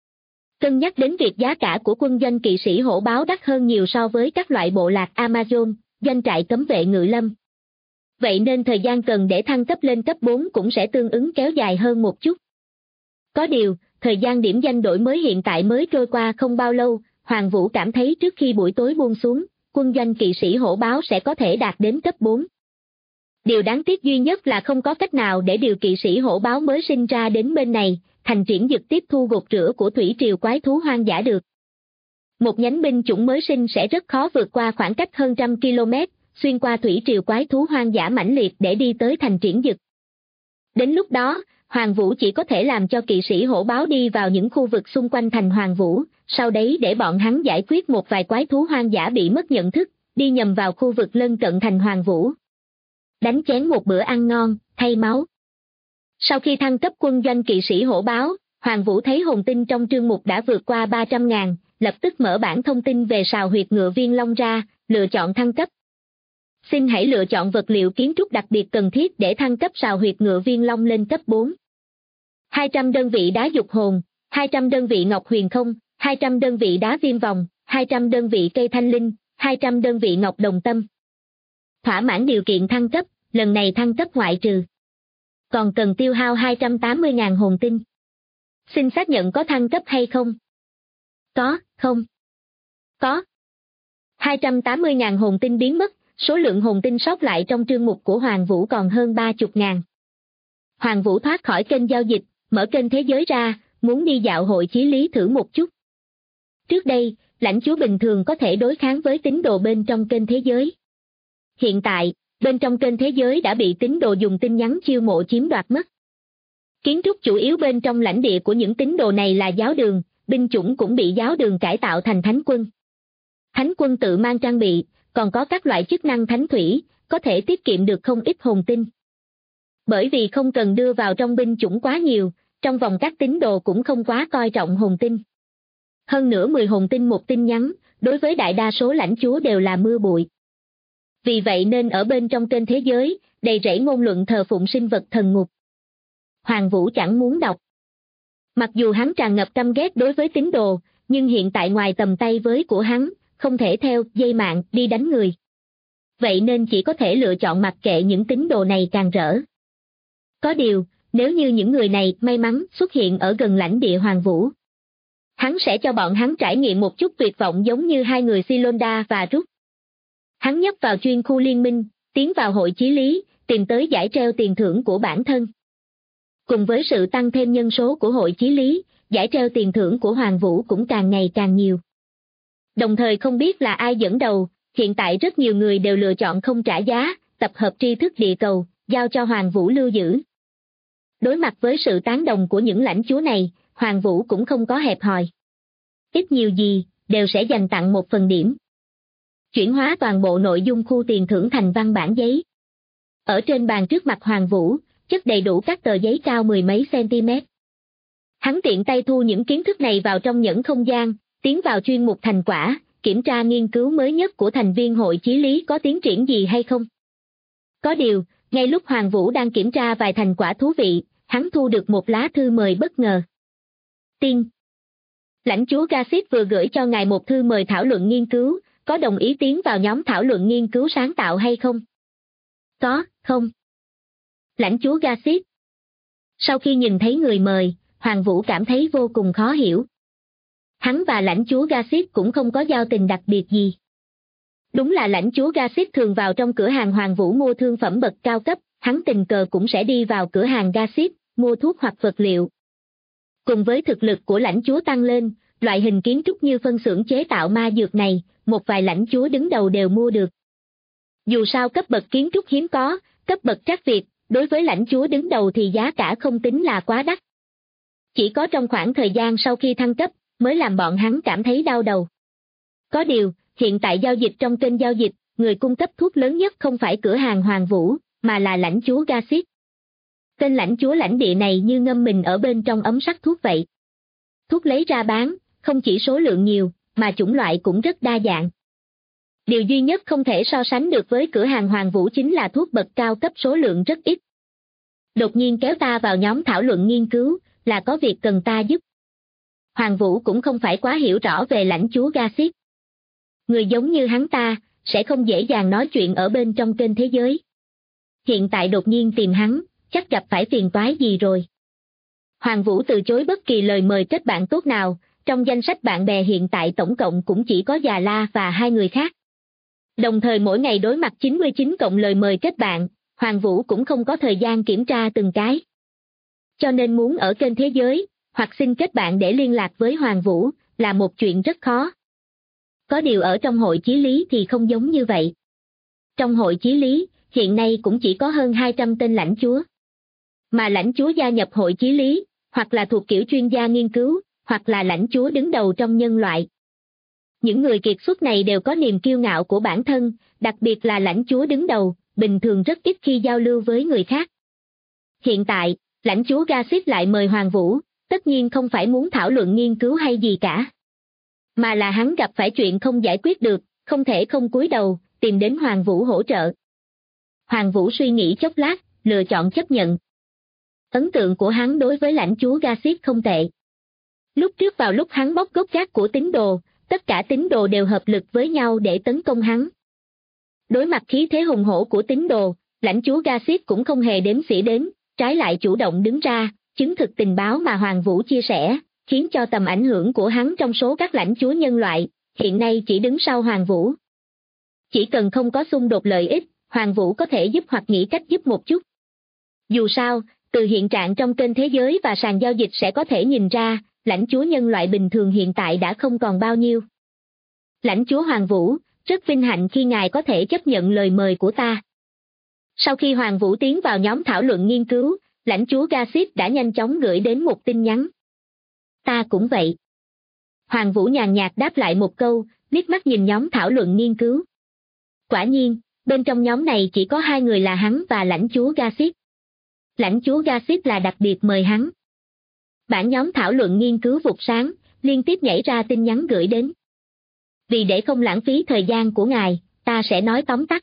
Cân nhắc đến việc giá cả của quân doanh kỵ sĩ hổ báo đắt hơn nhiều so với các loại bộ lạc Amazon, doanh trại cấm vệ ngự lâm. Vậy nên thời gian cần để thăng cấp lên cấp 4 cũng sẽ tương ứng kéo dài hơn một chút. Có điều, thời gian điểm danh đổi mới hiện tại mới trôi qua không bao lâu, Hoàng Vũ cảm thấy trước khi buổi tối buông xuống, quân doanh kỵ sĩ hổ báo sẽ có thể đạt đến cấp 4. Điều đáng tiếc duy nhất là không có cách nào để điều kỵ sĩ hổ báo mới sinh ra đến bên này, thành triển dực tiếp thu gột rửa của thủy triều quái thú hoang dã được. Một nhánh binh chủng mới sinh sẽ rất khó vượt qua khoảng cách hơn 100 km, xuyên qua thủy triều quái thú hoang dã mãnh liệt để đi tới thành triển dực. Đến lúc đó, Hoàng Vũ chỉ có thể làm cho kỵ sĩ hổ báo đi vào những khu vực xung quanh thành Hoàng Vũ, sau đấy để bọn hắn giải quyết một vài quái thú hoang dã bị mất nhận thức, đi nhầm vào khu vực lân cận thành Hoàng Vũ. Đánh chén một bữa ăn ngon, thay máu. Sau khi thăng cấp quân doanh kỵ sĩ hổ báo, Hoàng Vũ thấy hồn tinh trong trương mục đã vượt qua 300.000, lập tức mở bảng thông tin về sào huyệt ngựa viên long ra, lựa chọn thăng cấp. Xin hãy lựa chọn vật liệu kiến trúc đặc biệt cần thiết để thăng cấp sào huyệt ngựa viên long lên cấp 4. 200 đơn vị đá dục hồn, 200 đơn vị ngọc huyền không, 200 đơn vị đá viêm vòng, 200 đơn vị cây thanh linh, 200 đơn vị ngọc đồng tâm. Thỏa mãn điều kiện thăng cấp, lần này thăng cấp ngoại trừ. Còn cần tiêu hao 280.000 hồn tinh. Xin xác nhận có thăng cấp hay không? Có, không? Có. 280.000 hồn tinh biến mất, số lượng hồn tinh sót lại trong trương mục của Hoàng Vũ còn hơn 30.000. Hoàng Vũ thoát khỏi kênh giao dịch, mở kênh thế giới ra, muốn đi dạo hội chí lý thử một chút. Trước đây, lãnh chúa bình thường có thể đối kháng với tín đồ bên trong kênh thế giới. Hiện tại, bên trong kênh thế giới đã bị tín đồ dùng tin nhắn chiêu mộ chiếm đoạt mất. Kiến trúc chủ yếu bên trong lãnh địa của những tín đồ này là giáo đường, binh chủng cũng bị giáo đường cải tạo thành thánh quân. Thánh quân tự mang trang bị, còn có các loại chức năng thánh thủy, có thể tiết kiệm được không ít hồn tinh. Bởi vì không cần đưa vào trong binh chủng quá nhiều, trong vòng các tín đồ cũng không quá coi trọng hồn tinh. Hơn nữa 10 hồn tinh một tin nhắn, đối với đại đa số lãnh chúa đều là mưa bụi. Vì vậy nên ở bên trong kênh thế giới, đầy rẫy ngôn luận thờ phụng sinh vật thần ngục. Hoàng Vũ chẳng muốn đọc. Mặc dù hắn tràn ngập căm ghét đối với tín đồ, nhưng hiện tại ngoài tầm tay với của hắn, không thể theo dây mạng đi đánh người. Vậy nên chỉ có thể lựa chọn mặc kệ những tín đồ này càng rỡ. Có điều, nếu như những người này may mắn xuất hiện ở gần lãnh địa Hoàng Vũ, hắn sẽ cho bọn hắn trải nghiệm một chút tuyệt vọng giống như hai người Silonda và Rút. Hắn nhấp vào chuyên khu liên minh, tiến vào hội chí lý, tìm tới giải treo tiền thưởng của bản thân. Cùng với sự tăng thêm nhân số của hội chí lý, giải treo tiền thưởng của Hoàng Vũ cũng càng ngày càng nhiều. Đồng thời không biết là ai dẫn đầu, hiện tại rất nhiều người đều lựa chọn không trả giá, tập hợp tri thức địa cầu, giao cho Hoàng Vũ lưu giữ. Đối mặt với sự tán đồng của những lãnh chúa này, Hoàng Vũ cũng không có hẹp hòi. Ít nhiều gì, đều sẽ dành tặng một phần điểm. Chuyển hóa toàn bộ nội dung khu tiền thưởng thành văn bản giấy. Ở trên bàn trước mặt Hoàng Vũ, chất đầy đủ các tờ giấy cao mười mấy cm. Hắn tiện tay thu những kiến thức này vào trong nhẫn không gian, tiến vào chuyên mục thành quả, kiểm tra nghiên cứu mới nhất của thành viên hội chí lý có tiến triển gì hay không. Có điều, ngay lúc Hoàng Vũ đang kiểm tra vài thành quả thú vị, hắn thu được một lá thư mời bất ngờ. Tiên. Lãnh chúa Gassip vừa gửi cho ngài một thư mời thảo luận nghiên cứu, có đồng ý tiến vào nhóm thảo luận nghiên cứu sáng tạo hay không? Có, không. Lãnh chúa Gassip. Sau khi nhìn thấy người mời, Hoàng Vũ cảm thấy vô cùng khó hiểu. Hắn và lãnh chúa Gassip cũng không có giao tình đặc biệt gì. Đúng là lãnh chúa Gassip thường vào trong cửa hàng Hoàng Vũ mua thương phẩm bậc cao cấp, hắn tình cờ cũng sẽ đi vào cửa hàng Gassip, mua thuốc hoặc vật liệu. Cùng với thực lực của lãnh chúa tăng lên, loại hình kiến trúc như phân xưởng chế tạo ma dược này, một vài lãnh chúa đứng đầu đều mua được. Dù sao cấp bậc kiến trúc hiếm có, cấp bậc trắc Việt, đối với lãnh chúa đứng đầu thì giá cả không tính là quá đắt. Chỉ có trong khoảng thời gian sau khi thăng cấp, mới làm bọn hắn cảm thấy đau đầu. Có điều, hiện tại giao dịch trong kênh giao dịch, người cung cấp thuốc lớn nhất không phải cửa hàng Hoàng Vũ, mà là lãnh chúa Gassip. Tên lãnh chúa lãnh địa này như ngâm mình ở bên trong ấm sắc thuốc vậy. Thuốc lấy ra bán, không chỉ số lượng nhiều, mà chủng loại cũng rất đa dạng. Điều duy nhất không thể so sánh được với cửa hàng Hoàng Vũ chính là thuốc bậc cao cấp số lượng rất ít. Đột nhiên kéo ta vào nhóm thảo luận nghiên cứu, là có việc cần ta giúp. Hoàng Vũ cũng không phải quá hiểu rõ về lãnh chúa Gassip. Người giống như hắn ta, sẽ không dễ dàng nói chuyện ở bên trong kênh thế giới. Hiện tại đột nhiên tìm hắn, chắc gặp phải phiền toái gì rồi. Hoàng Vũ từ chối bất kỳ lời mời kết bạn tốt nào, trong danh sách bạn bè hiện tại tổng cộng cũng chỉ có Già La và hai người khác. Đồng thời mỗi ngày đối mặt 99 cộng lời mời kết bạn, Hoàng Vũ cũng không có thời gian kiểm tra từng cái. Cho nên muốn ở kênh thế giới, hoặc xin kết bạn để liên lạc với Hoàng Vũ, là một chuyện rất khó. Có điều ở trong hội chí lý thì không giống như vậy. Trong hội chí lý, hiện nay cũng chỉ có hơn 200 tên lãnh chúa. Mà lãnh chúa gia nhập hội chí lý, hoặc là thuộc kiểu chuyên gia nghiên cứu, hoặc là lãnh chúa đứng đầu trong nhân loại. Những người kiệt xuất này đều có niềm kiêu ngạo của bản thân, đặc biệt là lãnh chúa đứng đầu, bình thường rất ít khi giao lưu với người khác. Hiện tại, lãnh chúa Gassip lại mời Hoàng Vũ, tất nhiên không phải muốn thảo luận nghiên cứu hay gì cả. Mà là hắn gặp phải chuyện không giải quyết được, không thể không cúi đầu, tìm đến Hoàng Vũ hỗ trợ. Hoàng Vũ suy nghĩ chốc lát, lựa chọn chấp nhận. Ấn tượng của hắn đối với lãnh chúa Gassip không tệ. Lúc trước vào lúc hắn bóc gốc gác của tín đồ, tất cả tín đồ đều hợp lực với nhau để tấn công hắn. Đối mặt khí thế hùng hổ của tín đồ, lãnh chúa Gassip cũng không hề đếm xỉa đến, trái lại chủ động đứng ra, chứng thực tình báo mà Hoàng Vũ chia sẻ, khiến cho tầm ảnh hưởng của hắn trong số các lãnh chúa nhân loại, hiện nay chỉ đứng sau Hoàng Vũ. Chỉ cần không có xung đột lợi ích, Hoàng Vũ có thể giúp hoặc nghĩ cách giúp một chút. Dù sao, Từ hiện trạng trong kênh thế giới và sàn giao dịch sẽ có thể nhìn ra, lãnh chúa nhân loại bình thường hiện tại đã không còn bao nhiêu. Lãnh chúa Hoàng Vũ, rất vinh hạnh khi ngài có thể chấp nhận lời mời của ta. Sau khi Hoàng Vũ tiến vào nhóm thảo luận nghiên cứu, lãnh chúa Gassip đã nhanh chóng gửi đến một tin nhắn. Ta cũng vậy. Hoàng Vũ nhàn nhạt đáp lại một câu, liếc mắt nhìn nhóm thảo luận nghiên cứu. Quả nhiên, bên trong nhóm này chỉ có 2 người là hắn và lãnh chúa Gassip. Lãnh chúa Gassip là đặc biệt mời hắn. Bản nhóm thảo luận nghiên cứu vụt sáng, liên tiếp nhảy ra tin nhắn gửi đến. Vì để không lãng phí thời gian của ngài, ta sẽ nói tóm tắt.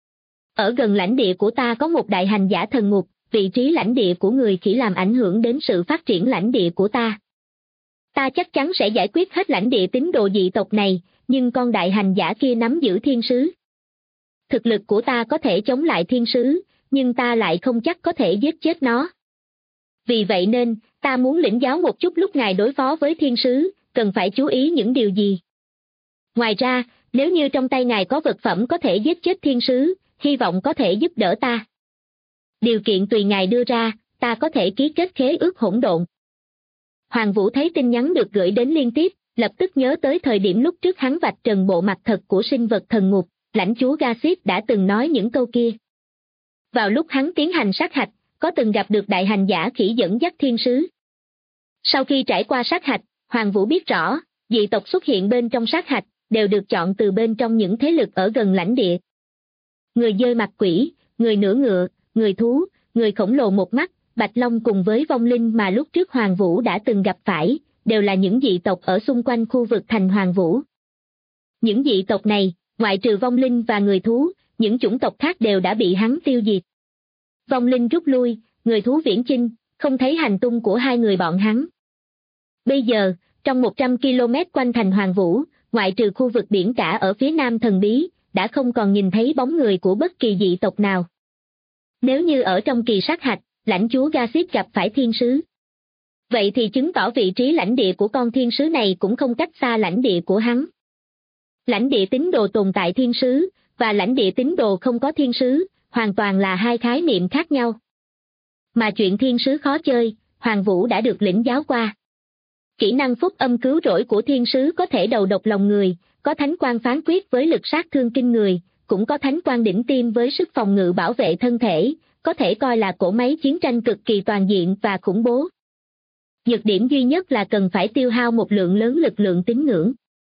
Ở gần lãnh địa của ta có một đại hành giả thần ngục, vị trí lãnh địa của người khỉ làm ảnh hưởng đến sự phát triển lãnh địa của ta. Ta chắc chắn sẽ giải quyết hết lãnh địa tín đồ dị tộc này, nhưng con đại hành giả kia nắm giữ thiên sứ. Thực lực của ta có thể chống lại thiên sứ, nhưng ta lại không chắc có thể giết chết nó. Vì vậy nên, ta muốn lĩnh giáo một chút lúc ngài đối phó với thiên sứ, cần phải chú ý những điều gì. Ngoài ra, nếu như trong tay ngài có vật phẩm có thể giết chết thiên sứ, hy vọng có thể giúp đỡ ta. Điều kiện tùy ngài đưa ra, ta có thể ký kết khế ước hỗn độn. Hoàng Vũ thấy tin nhắn được gửi đến liên tiếp, lập tức nhớ tới thời điểm lúc trước hắn vạch trần bộ mặt thật của sinh vật thần ngục, lãnh chúa Gassip đã từng nói những câu kia. Vào lúc hắn tiến hành sát hạch, có từng gặp được đại hành giả khỉ dẫn dắt thiên sứ. Sau khi trải qua sát hạch, Hoàng Vũ biết rõ, dị tộc xuất hiện bên trong sát hạch, đều được chọn từ bên trong những thế lực ở gần lãnh địa. Người dơi mặt quỷ, người nửa ngựa, người thú, người khổng lồ một mắt, Bạch Long cùng với vong linh mà lúc trước Hoàng Vũ đã từng gặp phải, đều là những dị tộc ở xung quanh khu vực thành Hoàng Vũ. Những dị tộc này, ngoại trừ vong linh và người thú, những chủng tộc khác đều đã bị hắn tiêu diệt. Vong linh rút lui, người thú viễn chinh, không thấy hành tung của 2 người bọn hắn. Bây giờ, trong 100 km quanh thành Hoàng Vũ, ngoại trừ khu vực biển cả ở phía nam thần bí, đã không còn nhìn thấy bóng người của bất kỳ dị tộc nào. Nếu như ở trong kỳ sát hạch, lãnh chúa Gassip gặp phải thiên sứ. Vậy thì chứng tỏ vị trí lãnh địa của con thiên sứ này cũng không cách xa lãnh địa của hắn. Lãnh địa tín đồ tồn tại thiên sứ, và lãnh địa tín đồ không có thiên sứ, hoàn toàn là 2 khái niệm khác nhau. Mà chuyện thiên sứ khó chơi, Hoàng Vũ đã được lĩnh giáo qua. Kỹ năng phúc âm cứu rỗi của thiên sứ có thể đầu độc lòng người, có thánh quan phán quyết với lực sát thương kinh người, cũng có thánh quan đỉnh tiêm với sức phòng ngự bảo vệ thân thể, có thể coi là cỗ máy chiến tranh cực kỳ toàn diện và khủng bố. Nhược điểm duy nhất là cần phải tiêu hao một lượng lớn lực lượng tín ngưỡng.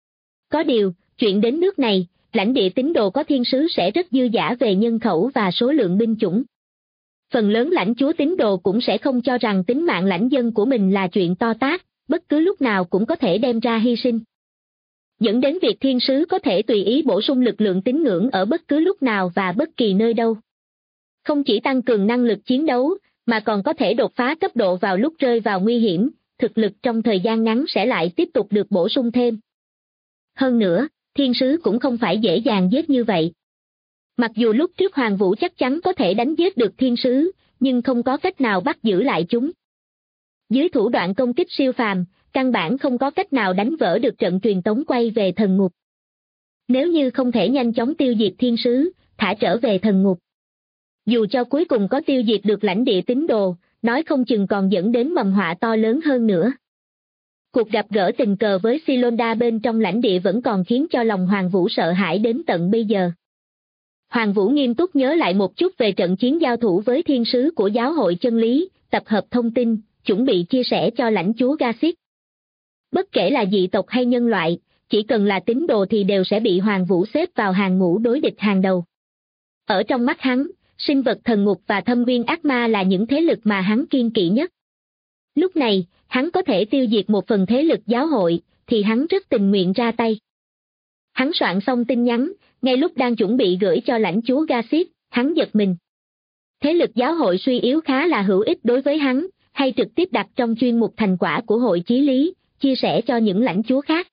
Có điều, chuyện đến nước này, lãnh địa tín đồ có thiên sứ sẽ rất dư dả về nhân khẩu và số lượng binh chủng. Phần lớn lãnh chúa tín đồ cũng sẽ không cho rằng tính mạng lãnh dân của mình là chuyện to tát, bất cứ lúc nào cũng có thể đem ra hy sinh. Dẫn đến việc thiên sứ có thể tùy ý bổ sung lực lượng tín ngưỡng ở bất cứ lúc nào và bất kỳ nơi đâu. Không chỉ tăng cường năng lực chiến đấu, mà còn có thể đột phá cấp độ vào lúc rơi vào nguy hiểm, thực lực trong thời gian ngắn sẽ lại tiếp tục được bổ sung thêm. Hơn nữa, thiên sứ cũng không phải dễ dàng giết như vậy. Mặc dù lúc trước Hoàng Vũ chắc chắn có thể đánh giết được thiên sứ, nhưng không có cách nào bắt giữ lại chúng. Dưới thủ đoạn công kích siêu phàm, căn bản không có cách nào đánh vỡ được trận truyền tống quay về thần ngục. Nếu như không thể nhanh chóng tiêu diệt thiên sứ, thả trở về thần ngục. Dù cho cuối cùng có tiêu diệt được lãnh địa tín đồ, nói không chừng còn dẫn đến mầm họa to lớn hơn nữa. Cuộc gặp gỡ tình cờ với Silonda bên trong lãnh địa vẫn còn khiến cho lòng Hoàng Vũ sợ hãi đến tận bây giờ. Hoàng Vũ nghiêm túc nhớ lại một chút về trận chiến giao thủ với thiên sứ của giáo hội chân lý, tập hợp thông tin, chuẩn bị chia sẻ cho lãnh chúa Gassip. Bất kể là dị tộc hay nhân loại, chỉ cần là tín đồ thì đều sẽ bị Hoàng Vũ xếp vào hàng ngũ đối địch hàng đầu. Ở trong mắt hắn, sinh vật thần ngục và thâm viên ác ma là những thế lực mà hắn kiêng kỵ nhất. Lúc này, hắn có thể tiêu diệt một phần thế lực giáo hội, thì hắn rất tình nguyện ra tay. Hắn soạn xong tin nhắn, ngay lúc đang chuẩn bị gửi cho lãnh chúa Gassip, hắn giật mình. Thế lực giáo hội suy yếu khá là hữu ích đối với hắn, hay trực tiếp đặt trong chuyên mục thành quả của hội chí lý, chia sẻ cho những lãnh chúa khác.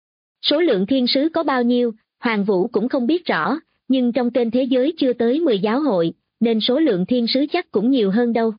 Số lượng thiên sứ có bao nhiêu, Hoàng Vũ cũng không biết rõ, nhưng trong kênh thế giới chưa tới 10 giáo hội, nên số lượng thiên sứ chắc cũng nhiều hơn đâu.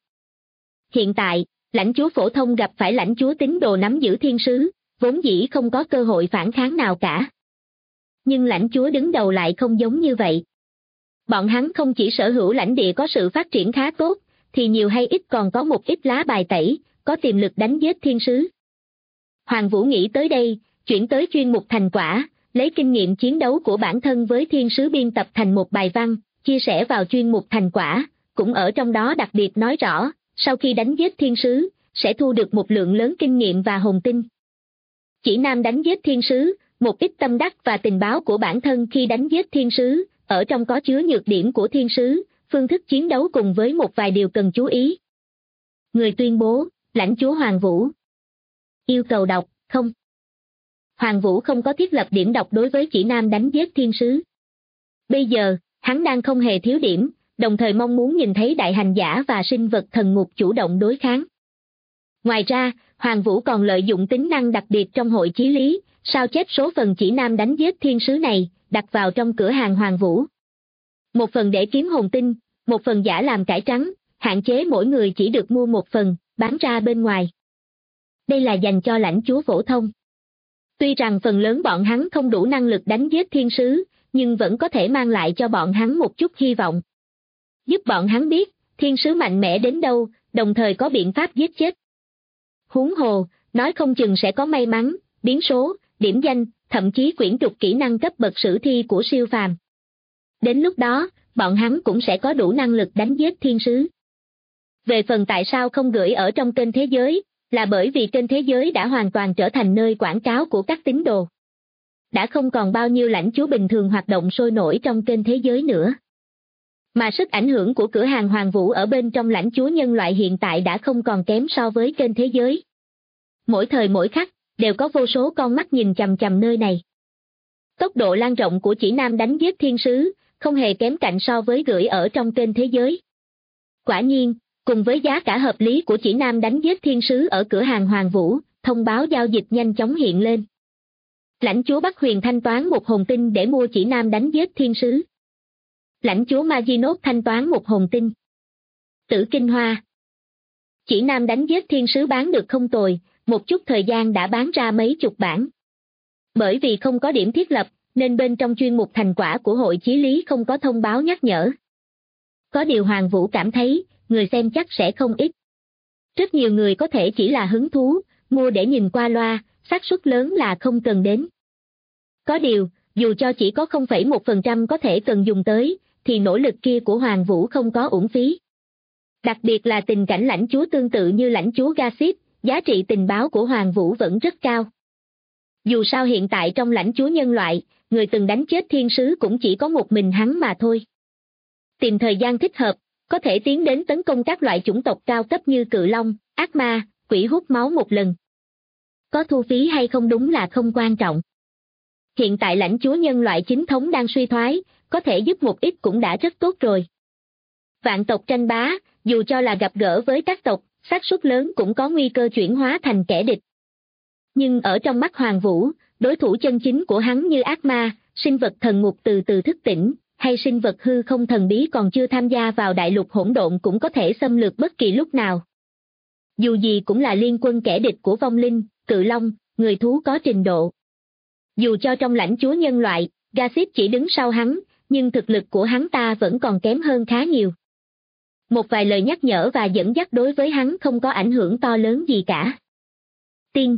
Hiện tại, lãnh chúa phổ thông gặp phải lãnh chúa tín đồ nắm giữ thiên sứ, vốn dĩ không có cơ hội phản kháng nào cả. Nhưng lãnh chúa đứng đầu lại không giống như vậy. Bọn hắn không chỉ sở hữu lãnh địa có sự phát triển khá tốt, thì nhiều hay ít còn có một ít lá bài tẩy, có tiềm lực đánh giết thiên sứ. Hoàng Vũ nghĩ tới đây, chuyển tới chuyên mục thành quả, lấy kinh nghiệm chiến đấu của bản thân với thiên sứ biên tập thành một bài văn, chia sẻ vào chuyên mục thành quả, cũng ở trong đó đặc biệt nói rõ, sau khi đánh giết thiên sứ, sẽ thu được một lượng lớn kinh nghiệm và hồn tinh. Chỉ nam đánh giết thiên sứ, một ít tâm đắc và tình báo của bản thân khi đánh giết thiên sứ, ở trong có chứa nhược điểm của thiên sứ, phương thức chiến đấu cùng với một vài điều cần chú ý. Người tuyên bố, lãnh chúa Hoàng Vũ. Yêu cầu đọc, không. Hoàng Vũ không có thiết lập điểm đọc đối với chỉ nam đánh giết thiên sứ. Bây giờ, hắn đang không hề thiếu điểm, đồng thời mong muốn nhìn thấy đại hành giả và sinh vật thần ngục chủ động đối kháng. Ngoài ra, Hoàng Vũ còn lợi dụng tính năng đặc biệt trong hội chí lý, sao chép số phần chỉ nam đánh giết thiên sứ này, đặt vào trong cửa hàng Hoàng Vũ. Một phần để kiếm hồn tinh, một phần giả làm cải trắng, hạn chế mỗi người chỉ được mua một phần, bán ra bên ngoài. Đây là dành cho lãnh chúa phổ thông. Tuy rằng phần lớn bọn hắn không đủ năng lực đánh giết thiên sứ, nhưng vẫn có thể mang lại cho bọn hắn một chút hy vọng. Giúp bọn hắn biết, thiên sứ mạnh mẽ đến đâu, đồng thời có biện pháp giết chết. Huống hồ, nói không chừng sẽ có may mắn, biến số, điểm danh, thậm chí quyển trục kỹ năng cấp bậc sử thi của siêu phàm. Đến lúc đó, bọn hắn cũng sẽ có đủ năng lực đánh giết thiên sứ. Về phần tại sao không gửi ở trong kênh thế giới, là bởi vì kênh thế giới đã hoàn toàn trở thành nơi quảng cáo của các tín đồ. Đã không còn bao nhiêu lãnh chúa bình thường hoạt động sôi nổi trong kênh thế giới nữa. Mà sức ảnh hưởng của cửa hàng Hoàng Vũ ở bên trong lãnh chúa nhân loại hiện tại đã không còn kém so với kênh thế giới. Mỗi thời mỗi khắc, đều có vô số con mắt nhìn chằm chằm nơi này. Tốc độ lan rộng của chỉ nam đánh giết thiên sứ, không hề kém cạnh so với gửi ở trong kênh thế giới. Quả nhiên, cùng với giá cả hợp lý của chỉ nam đánh giết thiên sứ ở cửa hàng Hoàng Vũ, thông báo giao dịch nhanh chóng hiện lên. Lãnh chúa Bắc Huyền thanh toán một hồn tinh để mua chỉ nam đánh giết thiên sứ. Lãnh chúa Maginot thanh toán một hồn tinh. Tử Kinh Hoa. Chỉ nam đánh giết thiên sứ bán được không tồi, một chút thời gian đã bán ra mấy chục bản. Bởi vì không có điểm thiết lập, nên bên trong chuyên mục thành quả của hội chí lý không có thông báo nhắc nhở. Có điều Hoàng Vũ cảm thấy, người xem chắc sẽ không ít. Rất nhiều người có thể chỉ là hứng thú, mua để nhìn qua loa, xác suất lớn là không cần đến. Có điều, dù cho chỉ có 0,1% có thể cần dùng tới, thì nỗ lực kia của Hoàng Vũ không có uổng phí. Đặc biệt là tình cảnh lãnh chúa tương tự như lãnh chúa Gasip, giá trị tình báo của Hoàng Vũ vẫn rất cao. Dù sao hiện tại trong lãnh chúa nhân loại, người từng đánh chết thiên sứ cũng chỉ có một mình hắn mà thôi. Tìm thời gian thích hợp, có thể tiến đến tấn công các loại chủng tộc cao cấp như cự long, ác ma, quỷ hút máu một lần. Có thu phí hay không đúng là không quan trọng. Hiện tại lãnh chúa nhân loại chính thống đang suy thoái, có thể giúp một ít cũng đã rất tốt rồi. Vạn tộc tranh bá, dù cho là gặp gỡ với các tộc, xác suất lớn cũng có nguy cơ chuyển hóa thành kẻ địch. Nhưng ở trong mắt Hoàng Vũ, đối thủ chân chính của hắn như ác ma, sinh vật thần ngục từ từ thức tỉnh, hay sinh vật hư không thần bí còn chưa tham gia vào đại lục hỗn độn cũng có thể xâm lược bất kỳ lúc nào. Dù gì cũng là liên quân kẻ địch của vong linh, cự long, người thú có trình độ. Dù cho trong lãnh chúa nhân loại, Gasip chỉ đứng sau hắn, nhưng thực lực của hắn ta vẫn còn kém hơn khá nhiều. Một vài lời nhắc nhở và dẫn dắt đối với hắn không có ảnh hưởng to lớn gì cả. Tin.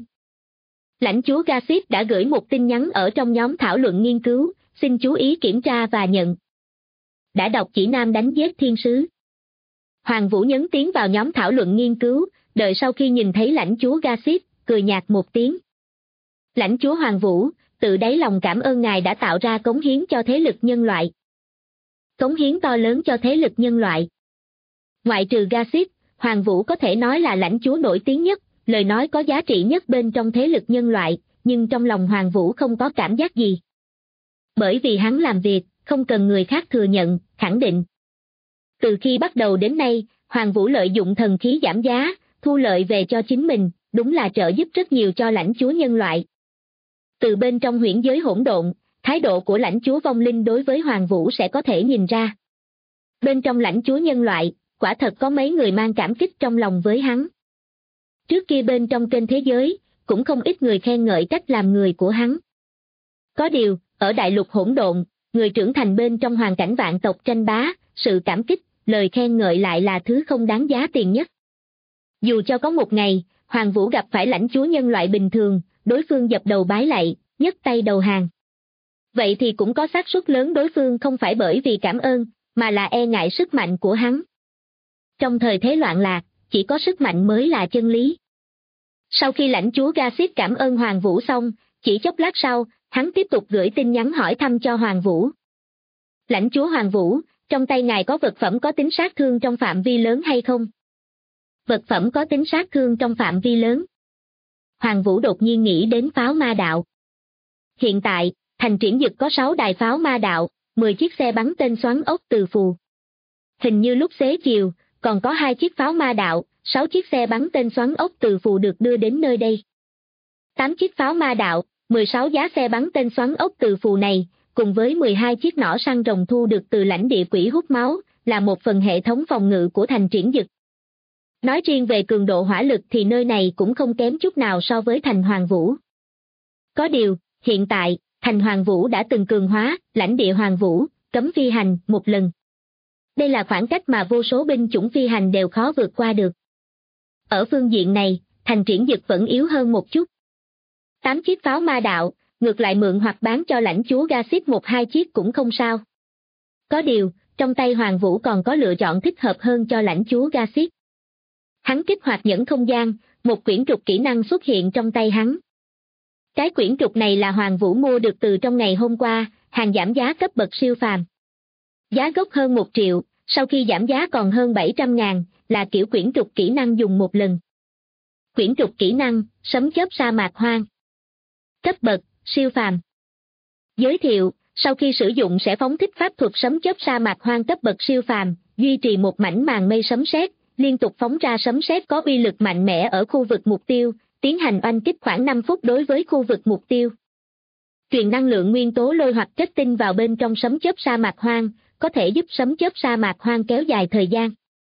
Lãnh chúa Gasip đã gửi một tin nhắn ở trong nhóm thảo luận nghiên cứu, xin chú ý kiểm tra và nhận. Đã đọc chỉ nam đánh giết thiên sứ. Hoàng Vũ nhấn tiến vào nhóm thảo luận nghiên cứu, đợi sau khi nhìn thấy lãnh chúa Gasip, cười nhạt một tiếng. Lãnh chúa Hoàng Vũ, tự đáy lòng cảm ơn ngài đã tạo ra cống hiến cho thế lực nhân loại. Cống hiến to lớn cho thế lực nhân loại. Ngoại trừ Gasip, Hoàng Vũ có thể nói là lãnh chúa nổi tiếng nhất, lời nói có giá trị nhất bên trong thế lực nhân loại, nhưng trong lòng Hoàng Vũ không có cảm giác gì. Bởi vì hắn làm việc, không cần người khác thừa nhận, khẳng định. Từ khi bắt đầu đến nay, Hoàng Vũ lợi dụng thần khí giảm giá, thu lợi về cho chính mình, đúng là trợ giúp rất nhiều cho lãnh chúa nhân loại. Từ bên trong huyễn giới hỗn độn, thái độ của lãnh chúa vong linh đối với Hoàng Vũ sẽ có thể nhìn ra. Bên trong lãnh chúa nhân loại, quả thật có mấy người mang cảm kích trong lòng với hắn. Trước kia bên trong kênh thế giới, cũng không ít người khen ngợi cách làm người của hắn. Có điều, ở đại lục hỗn độn, người trưởng thành bên trong hoàn cảnh vạn tộc tranh bá, sự cảm kích, lời khen ngợi lại là thứ không đáng giá tiền nhất. Dù cho có một ngày, Hoàng Vũ gặp phải lãnh chúa nhân loại bình thường, đối phương dập đầu bái lạy, nhấc tay đầu hàng. Vậy thì cũng có xác suất lớn đối phương không phải bởi vì cảm ơn, mà là e ngại sức mạnh của hắn. Trong thời thế loạn lạc, chỉ có sức mạnh mới là chân lý. Sau khi lãnh chúa Gasit cảm ơn Hoàng Vũ xong, chỉ chốc lát sau, hắn tiếp tục gửi tin nhắn hỏi thăm cho Hoàng Vũ. Lãnh chúa Hoàng Vũ, trong tay ngài có vật phẩm có tính sát thương trong phạm vi lớn hay không? Vật phẩm có tính sát thương trong phạm vi lớn. Hoàng Vũ đột nhiên nghĩ đến pháo ma đạo. Hiện tại, thành Triển Dực có 6 đài pháo ma đạo, 10 chiếc xe bắn tên xoắn ốc từ phù. Hình như lúc xế chiều, còn có 2 chiếc pháo ma đạo, 6 chiếc xe bắn tên xoắn ốc từ phù được đưa đến nơi đây. 8 chiếc pháo ma đạo, 16 giá xe bắn tên xoắn ốc từ phù này, cùng với 12 chiếc nỏ săn rồng thu được từ lãnh địa quỷ hút máu, là một phần hệ thống phòng ngự của thành Triển Dực. Nói riêng về cường độ hỏa lực thì nơi này cũng không kém chút nào so với thành Hoàng Vũ. Có điều, hiện tại, thành Hoàng Vũ đã từng cường hóa, lãnh địa Hoàng Vũ, cấm phi hành, một lần. Đây là khoảng cách mà vô số binh chủng phi hành đều khó vượt qua được. Ở phương diện này, thành Triển Dực vẫn yếu hơn một chút. 8 chiếc pháo ma đạo, ngược lại mượn hoặc bán cho lãnh chúa Gasit 1-2 chiếc cũng không sao. Có điều, trong tay Hoàng Vũ còn có lựa chọn thích hợp hơn cho lãnh chúa Gasit. Hắn kích hoạt nhẫn không gian, một quyển trục kỹ năng xuất hiện trong tay hắn. Cái quyển trục này là Hoàng Vũ mua được từ trong ngày hôm qua, hàng giảm giá cấp bậc siêu phàm. Giá gốc hơn 1 triệu, sau khi giảm giá còn hơn 700.000, là kiểu quyển trục kỹ năng dùng một lần. Quyển trục kỹ năng, sấm chớp sa mạc hoang. Cấp bậc, siêu phàm. Giới thiệu, sau khi sử dụng sẽ phóng thích pháp thuật sấm chớp sa mạc hoang cấp bậc siêu phàm, duy trì một mảnh màn mây sấm sét, liên tục phóng ra sấm sét có uy lực mạnh mẽ ở khu vực mục tiêu, tiến hành oanh kích khoảng 5 phút đối với khu vực mục tiêu. Truyền năng lượng nguyên tố lôi hoặc chất tinh vào bên trong sấm chớp sa mạc hoang, có thể giúp sấm chớp sa mạc hoang kéo dài thời gian.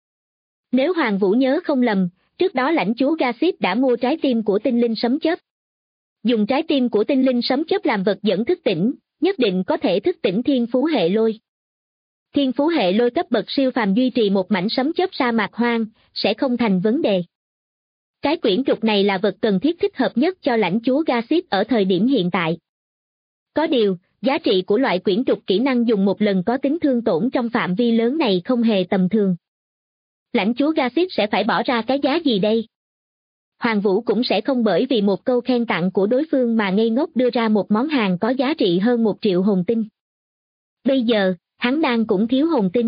Nếu Hoàng Vũ nhớ không lầm, trước đó lãnh chúa Gasit đã mua trái tim của tinh linh sấm chớp. Dùng trái tim của tinh linh sấm chớp làm vật dẫn thức tỉnh, nhất định có thể thức tỉnh thiên phú hệ lôi. Thiên phú hệ lôi cấp bậc siêu phàm duy trì một mảnh sấm chớp sa mạc hoang, sẽ không thành vấn đề. Cái quyển trục này là vật cần thiết thích hợp nhất cho lãnh chúa Gasit ở thời điểm hiện tại. Có điều, giá trị của loại quyển trục kỹ năng dùng một lần có tính thương tổn trong phạm vi lớn này không hề tầm thường. Lãnh chúa Gasit sẽ phải bỏ ra cái giá gì đây? Hoàng Vũ cũng sẽ không bởi vì một câu khen tặng của đối phương mà ngây ngốc đưa ra một món hàng có giá trị hơn 1 triệu hồn tinh. Bây giờ, hắn đang cũng thiếu hồn tinh.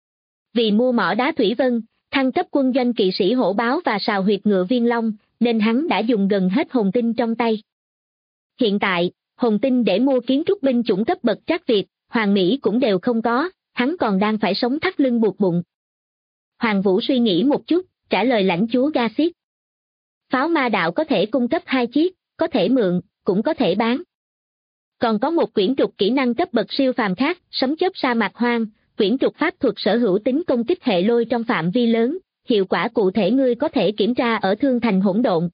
Vì mua mỏ đá thủy vân, thăng cấp quân doanh kỵ sĩ hổ báo và sào huyệt ngựa viên long, nên hắn đã dùng gần hết hồn tinh trong tay. Hiện tại, hồn tinh để mua kiến trúc binh chủng cấp bậc trắc Việt, Hoàng Mỹ cũng đều không có, hắn còn đang phải sống thắt lưng buộc bụng. Hoàng Vũ suy nghĩ một chút, trả lời lãnh chúa Gasit. Pháo ma đạo có thể cung cấp 2 chiếc, có thể mượn, cũng có thể bán. Còn có một quyển trục kỹ năng cấp bậc siêu phàm khác, sấm chớp sa mạc hoang, quyển trục pháp thuật sở hữu tính công kích hệ lôi trong phạm vi lớn, hiệu quả cụ thể ngươi có thể kiểm tra ở Thương Thành Hỗn Độn.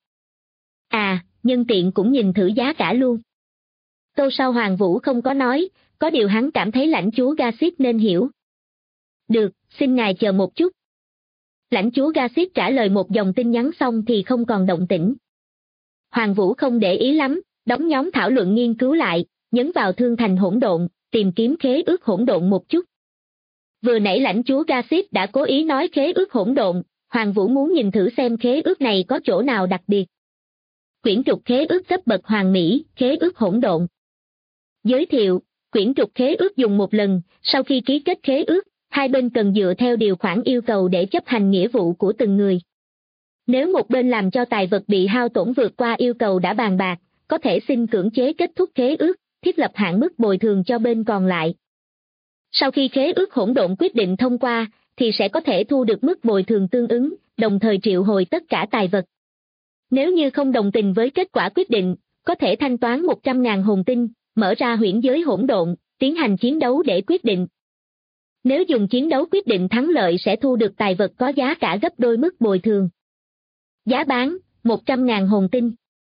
À, nhân tiện cũng nhìn thử giá cả luôn. Câu sau Hoàng Vũ không có nói, có điều hắn cảm thấy lãnh chúa Gasit nên hiểu. Được, xin ngài chờ một chút. Lãnh chúa Gasit trả lời một dòng tin nhắn xong thì không còn động tĩnh. Hoàng Vũ không để ý lắm, đóng nhóm thảo luận nghiên cứu lại, nhấn vào Thương Thành Hỗn Độn, tìm kiếm khế ước hỗn độn một chút. Vừa nãy lãnh chúa Gasit đã cố ý nói khế ước hỗn độn, Hoàng Vũ muốn nhìn thử xem khế ước này có chỗ nào đặc biệt. Quyển trục khế ước cấp bậc Hoàng Mỹ, khế ước hỗn độn. Giới thiệu, quyển trục khế ước dùng một lần, sau khi ký kết khế ước, hai bên cần dựa theo điều khoản yêu cầu để chấp hành nghĩa vụ của từng người. Nếu một bên làm cho tài vật bị hao tổn vượt qua yêu cầu đã bàn bạc, có thể xin cưỡng chế kết thúc khế ước, thiết lập hạn mức bồi thường cho bên còn lại. Sau khi khế ước hỗn độn quyết định thông qua, thì sẽ có thể thu được mức bồi thường tương ứng, đồng thời triệu hồi tất cả tài vật. Nếu như không đồng tình với kết quả quyết định, có thể thanh toán 100.000 hồn tinh, mở ra huyễn giới hỗn độn, tiến hành chiến đấu để quyết định. Nếu dùng chiến đấu quyết định thắng lợi sẽ thu được tài vật có giá cả gấp đôi mức bồi thường. Giá bán, 100.000 hồn tinh.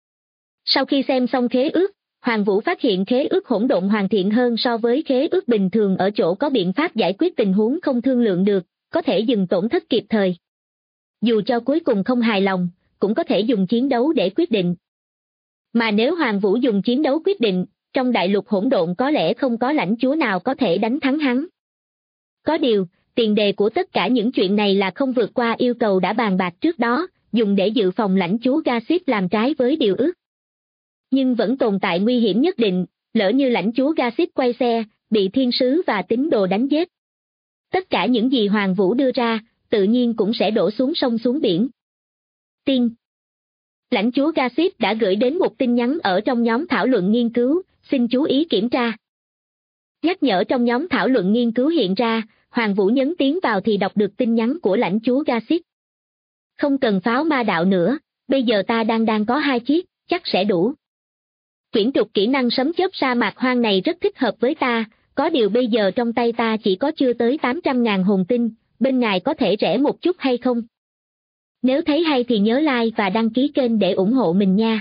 Sau khi xem xong khế ước, Hoàng Vũ phát hiện khế ước hỗn độn hoàn thiện hơn so với khế ước bình thường ở chỗ có biện pháp giải quyết tình huống không thương lượng được, có thể dừng tổn thất kịp thời. Dù cho cuối cùng không hài lòng, cũng có thể dùng chiến đấu để quyết định. Mà nếu Hoàng Vũ dùng chiến đấu quyết định, trong đại lục hỗn độn có lẽ không có lãnh chúa nào có thể đánh thắng hắn. Có điều, tiền đề của tất cả những chuyện này là không vượt qua yêu cầu đã bàn bạc trước đó, dùng để dự phòng lãnh chúa Gasip làm trái với điều ước. Nhưng vẫn tồn tại nguy hiểm nhất định, lỡ như lãnh chúa Gasip quay xe, bị thiên sứ và tín đồ đánh giết. Tất cả những gì Hoàng Vũ đưa ra, tự nhiên cũng sẽ đổ xuống sông xuống biển. Tin. Lãnh chúa Gasip đã gửi đến một tin nhắn ở trong nhóm thảo luận nghiên cứu, xin chú ý kiểm tra. Nhắc nhở trong nhóm thảo luận nghiên cứu hiện ra, Hoàng Vũ nhấn tiến vào thì đọc được tin nhắn của lãnh chúa Gasip. Không cần pháo ma đạo nữa, bây giờ ta đang có 2 chiếc, chắc sẽ đủ. Quyển trục kỹ năng sấm chớp sa mạc hoang này rất thích hợp với ta, có điều bây giờ trong tay ta chỉ có chưa tới 800.000 hồn tinh, bên ngài có thể rẻ một chút hay không? Nếu thấy hay thì nhớ like và đăng ký kênh để ủng hộ mình nha.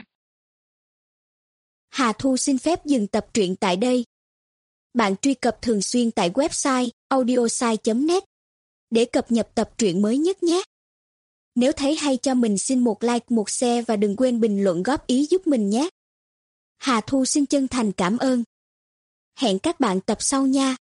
Hà Thu xin phép dừng tập truyện tại đây. Bạn truy cập thường xuyên tại website audiosai.net để cập nhật tập truyện mới nhất nhé. Nếu thấy hay cho mình xin một like, một share và đừng quên bình luận góp ý giúp mình nhé. Hà Thu xin chân thành cảm ơn. Hẹn các bạn tập sau nha.